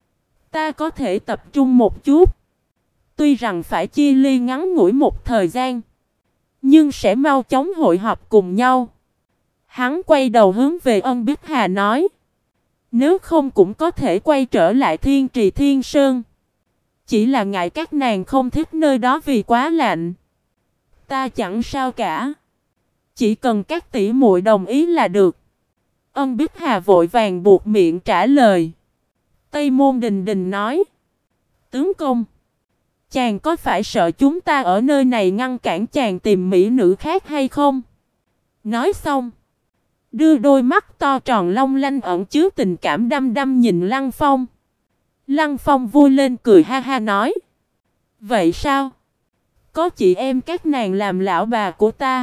ta có thể tập trung một chút. Tuy rằng phải chia ly ngắn ngủi một thời gian, nhưng sẽ mau chóng hội họp cùng nhau. Hắn quay đầu hướng về Ân Bích Hà nói. Nếu không cũng có thể quay trở lại Thiên Trì Thiên Sơn. Chỉ là ngại các nàng không thích nơi đó vì quá lạnh. Ta chẳng sao cả. Chỉ cần các tỷ muội đồng ý là được. Ân Bích Hà vội vàng buộc miệng trả lời. Tây Môn Đình Đình nói. Tướng công, chàng có phải sợ chúng ta ở nơi này ngăn cản chàng tìm mỹ nữ khác hay không? Nói xong, đưa đôi mắt to tròn long lanh ẩn chứa tình cảm đăm đăm nhìn Lăng Phong. Lăng Phong vui lên cười ha ha nói. Vậy sao? Có chị em các nàng làm lão bà của ta.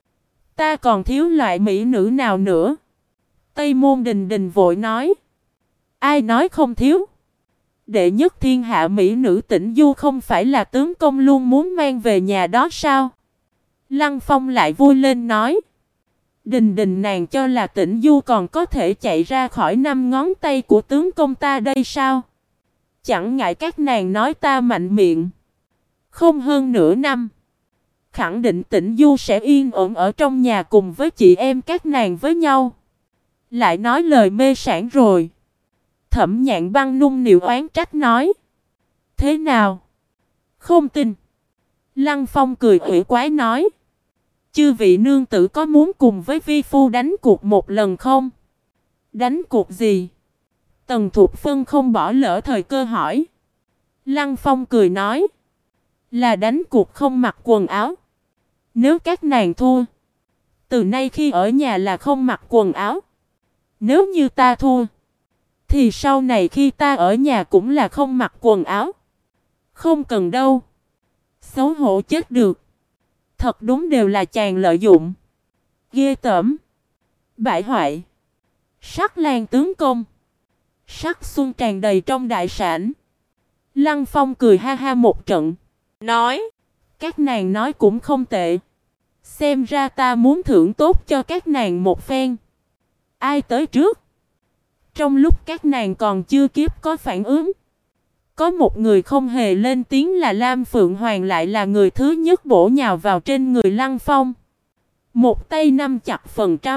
Ta còn thiếu loại mỹ nữ nào nữa? Tây Môn Đình Đình vội nói. Ai nói không thiếu? Đệ nhất thiên hạ mỹ nữ Tĩnh Du không phải là tướng công luôn muốn mang về nhà đó sao? Lăng Phong lại vui lên nói. Đình Đình nàng cho là Tĩnh Du còn có thể chạy ra khỏi 5 ngón tay của tướng công ta đây sao? Chẳng ngại các nàng nói ta mạnh miệng. Không hơn nửa năm, khẳng định Tĩnh Du sẽ yên ổn ở trong nhà cùng với chị em các nàng với nhau. Lại nói lời mê sảng rồi. Thẩm Nhạn Băng nung nịu oán trách nói. Thế nào? Không tin. Lăng Phong cười ủy quái nói. Chư vị nương tử có muốn cùng với vi phu đánh cuộc một lần không? Đánh cuộc gì? Tần Thục Phân không bỏ lỡ thời cơ hỏi. Lăng Phong cười nói. Là đánh cuộc không mặc quần áo. Nếu các nàng thua, từ nay khi ở nhà là không mặc quần áo. Nếu như ta thua, thì sau này khi ta ở nhà cũng là không mặc quần áo. Không cần đâu. Xấu hổ chết được. Thật đúng đều là chàng lợi dụng. Ghê tởm. Bại hoại. Sắc Lan tướng công. Sắc xuân tràn đầy trong đại sảnh. Lăng Phong cười ha ha một trận. Nói. Các nàng nói cũng không tệ. Xem ra ta muốn thưởng tốt cho các nàng một phen. Ai tới trước? Trong lúc các nàng còn chưa kịp có phản ứng, có một người không hề lên tiếng là Lam Phượng Hoàng lại là người thứ nhất bổ nhào vào trên người Lăng Phong. Một tay nắm chặt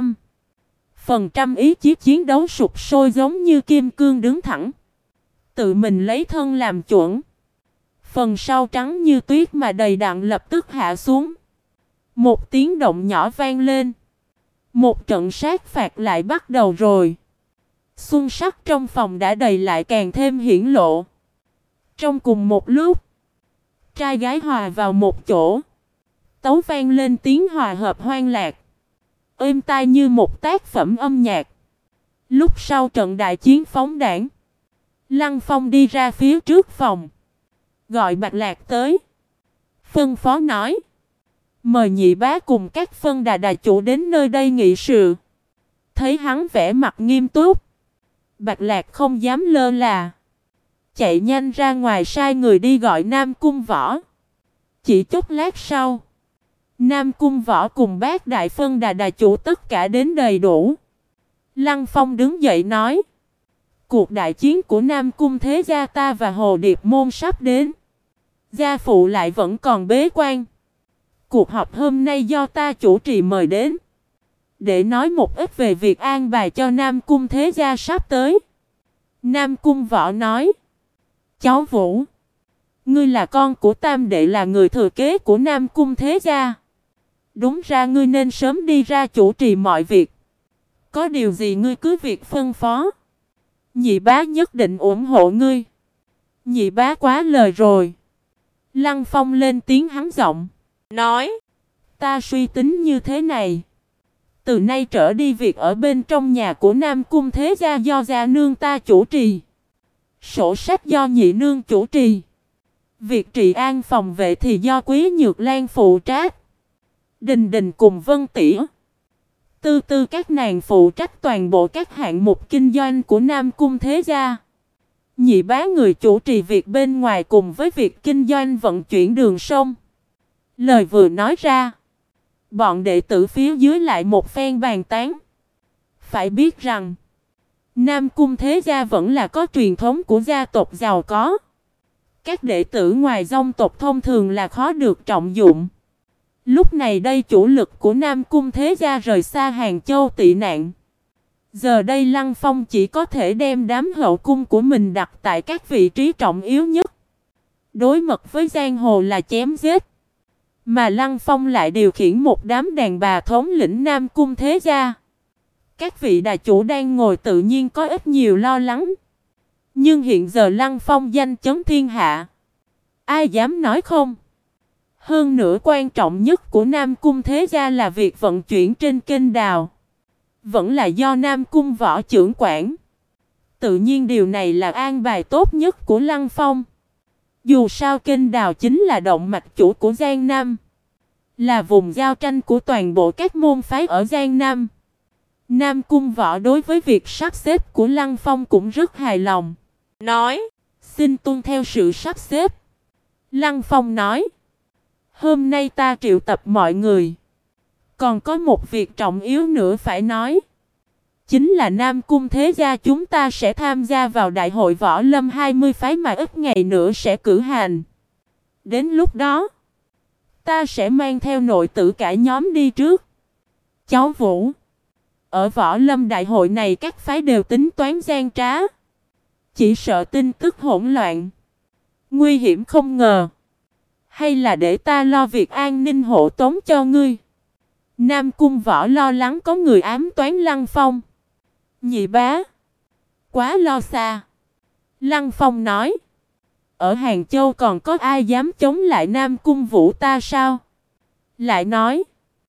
phần trăm ý chí chiến đấu sụp sôi giống như kim cương đứng thẳng. Tự mình lấy thân làm chuẩn. Phần sau trắng như tuyết mà đầy đặn lập tức hạ xuống. Một tiếng động nhỏ vang lên. Một trận sát phạt lại bắt đầu rồi. Xuân sắc trong phòng đã đầy lại càng thêm hiển lộ. Trong cùng một lúc, trai gái hòa vào một chỗ. Tấu vang lên tiếng hòa hợp hoan lạc. êm tai như một tác phẩm âm nhạc. Lúc sau trận đại chiến phóng đảng, Lăng Phong đi ra phía trước phòng, gọi Bạch Lạc tới, phân phó nói: mời nhị bá cùng các phân đà chủ đến nơi đây nghị sự. Thấy hắn vẻ mặt nghiêm túc, Bạch Lạc không dám lơ là, chạy nhanh ra ngoài sai người đi gọi Nam Cung Võ. Chỉ chốc lát sau, Nam Cung Võ cùng bác đại phân đà chủ tất cả đến đầy đủ. Lăng Phong đứng dậy nói: cuộc đại chiến của Nam Cung thế gia ta và Hồ Điệp môn sắp đến. Gia phụ lại vẫn còn bế quan. Cuộc họp hôm nay do ta chủ trì mời đến, để nói một ít về việc an bài cho Nam Cung thế gia sắp tới. Nam Cung Võ nói: cháu Vũ, ngươi là con của Tam đệ, là người thừa kế của Nam Cung thế gia. Đúng ra ngươi nên sớm đi ra chủ trì mọi việc. Có điều gì ngươi cứ việc phân phó. Nhị bá nhất định ủng hộ ngươi. Nhị bá quá lời rồi. Lăng Phong lên tiếng hắn giọng, nói: ta suy tính như thế này. Từ nay trở đi, việc ở bên trong nhà của Nam Cung thế gia do gia nương ta chủ trì. Sổ sách do nhị nương chủ trì. Việc trị an phòng vệ thì do Quý Nhược Lan phụ trách. Đình Đình cùng Vân Tỉ, Tư Tư các nàng phụ trách toàn bộ các hạng mục kinh doanh của Nam Cung thế gia. Nhị bá người chủ trì việc bên ngoài cùng với việc kinh doanh vận chuyển đường sông. Lời vừa nói ra, bọn đệ tử phía dưới lại một phen bàn tán. Phải biết rằng, Nam Cung thế gia vẫn là có truyền thống của gia tộc giàu có. Các đệ tử ngoài dòng tộc thông thường là khó được trọng dụng. Lúc này đây chủ lực của Nam Cung thế gia rời xa Hàng Châu tị nạn. Giờ đây Lăng Phong chỉ có thể đem đám hậu cung của mình đặt tại các vị trí trọng yếu nhất. Đối mặt với giang hồ là chém giết, mà Lăng Phong lại điều khiển một đám đàn bà thống lĩnh Nam Cung thế gia. Các vị đà chủ đang ngồi tự nhiên có ít nhiều lo lắng. Nhưng hiện giờ Lăng Phong danh chấn thiên hạ, ai dám nói không? Hơn nữa quan trọng nhất của Nam Cung thế gia là việc vận chuyển trên kênh đào, vẫn là do Nam Cung Võ trưởng quản. Tự nhiên điều này là an bài tốt nhất của Lăng Phong. Dù sao kênh đào chính là động mạch chủ của Giang Nam, là vùng giao tranh của toàn bộ các môn phái ở Giang Nam. Nam Cung Võ đối với việc sắp xếp của Lăng Phong cũng rất hài lòng, nói: xin tuân theo sự sắp xếp. Lăng Phong nói: hôm nay ta triệu tập mọi người, còn có một việc trọng yếu nữa phải nói. Chính là Nam Cung thế gia chúng ta sẽ tham gia vào đại hội võ lâm 20 phái mà ít ngày nữa sẽ cử hành. Đến lúc đó, ta sẽ mang theo nội tử cả nhóm đi trước. Cháu Vũ, ở võ lâm đại hội này các phái đều tính toán gian trá. Chỉ sợ tin tức hỗn loạn, nguy hiểm không ngờ. Hay là để ta lo việc an ninh hộ tống cho ngươi? Nam Cung Võ lo lắng có người ám toán Lăng Phong. Nhị bá, quá lo xa. Lăng Phong nói: ở Hàng Châu còn có ai dám chống lại Nam Cung Vũ ta sao? Lại nói: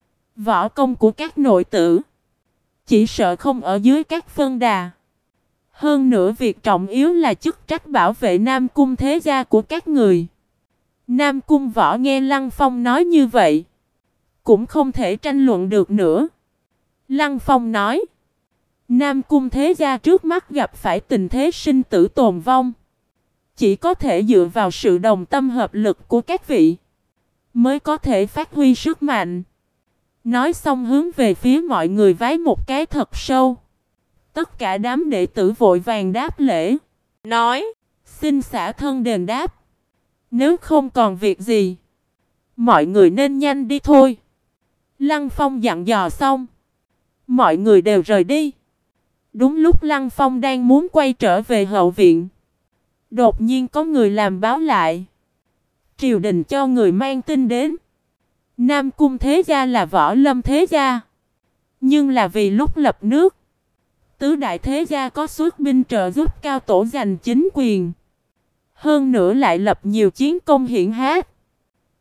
võ công của các nội tử chỉ sợ không ở dưới các phân đà. Hơn nữa việc trọng yếu là chức trách bảo vệ Nam Cung thế gia của các người. Nam Cung Võ nghe Lăng Phong nói như vậy, cũng không thể tranh luận được nữa. Lăng Phong nói: Nam Cung thế gia trước mắt gặp phải tình thế sinh tử tồn vong, chỉ có thể dựa vào sự đồng tâm hợp lực của các vị mới có thể phát huy sức mạnh. Nói xong hướng về phía mọi người vái một cái thật sâu. Tất cả đám đệ tử vội vàng đáp lễ, nói: xin xả thân đền đáp. Nếu không còn việc gì, mọi người nên nhanh đi thôi. Lăng Phong dặn dò xong, mọi người đều rời đi. Đúng lúc Lăng Phong đang muốn quay trở về hậu viện, đột nhiên có người làm báo lại. Triều đình cho người mang tin đến. Nam Cung thế gia là võ lâm thế gia, nhưng là vì lúc lập nước, tứ đại thế gia có xuất binh trợ giúp cao tổ giành chính quyền. Hơn nữa lại lập nhiều chiến công hiển hách.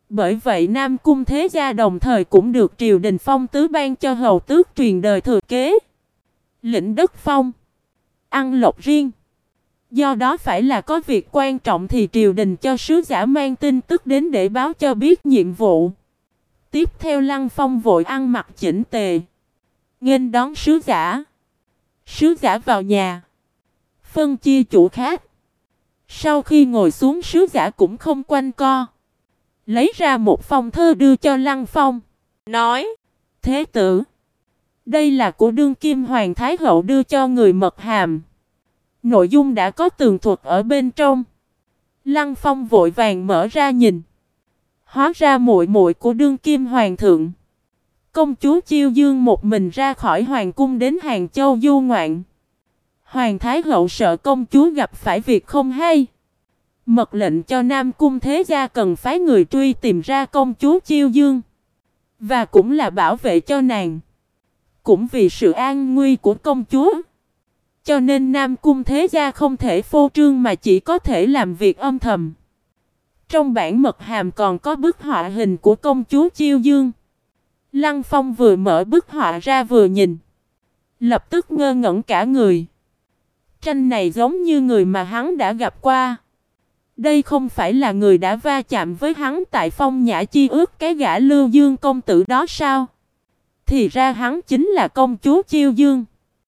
Bởi vậy Nam Cung Thế Gia đồng thời cũng được triều đình phong tứ ban cho hầu tước truyền đời thừa kế. Lĩnh đất phong, ăn lộc riêng. Do đó phải là có việc quan trọng thì triều đình cho sứ giả mang tin tức đến để báo cho biết nhiệm vụ. Tiếp theo Lăng Phong vội ăn mặc chỉnh tề, nghênh đón sứ giả. Sứ giả vào nhà, phân chia chủ khách. Sau khi ngồi xuống sứ giả cũng không quanh co, lấy ra một phong thơ đưa cho Lăng Phong, nói: Thế tử, đây là của đương kim hoàng thái hậu đưa cho người mật hàm. Nội dung đã có tường thuật ở bên trong. Lăng Phong vội vàng mở ra nhìn. Hóa ra muội muội của đương kim hoàng thượng, công chúa Chiêu Dương một mình ra khỏi hoàng cung đến Hàng Châu du ngoạn. Hoàng thái hậu sợ công chúa gặp phải việc không hay, mật lệnh cho Nam Cung Thế Gia cần phái người truy tìm ra công chúa Chiêu Dương, và cũng là bảo vệ cho nàng. Cũng vì sự an nguy của công chúa, cho nên Nam Cung Thế Gia không thể phô trương mà chỉ có thể làm việc âm thầm. Trong bản mật hàm còn có bức họa hình của công chúa Chiêu Dương. Lăng Phong vừa mở bức họa ra vừa nhìn, lập tức ngơ ngẩn cả người. Tranh này giống như người mà hắn đã gặp qua. Đây không phải là người đã va chạm với hắn tại Phong Nhã Chi Ước cái gã Lưu Dương công tử đó sao? Thì ra hắn chính là công chúa Chiêu Dương.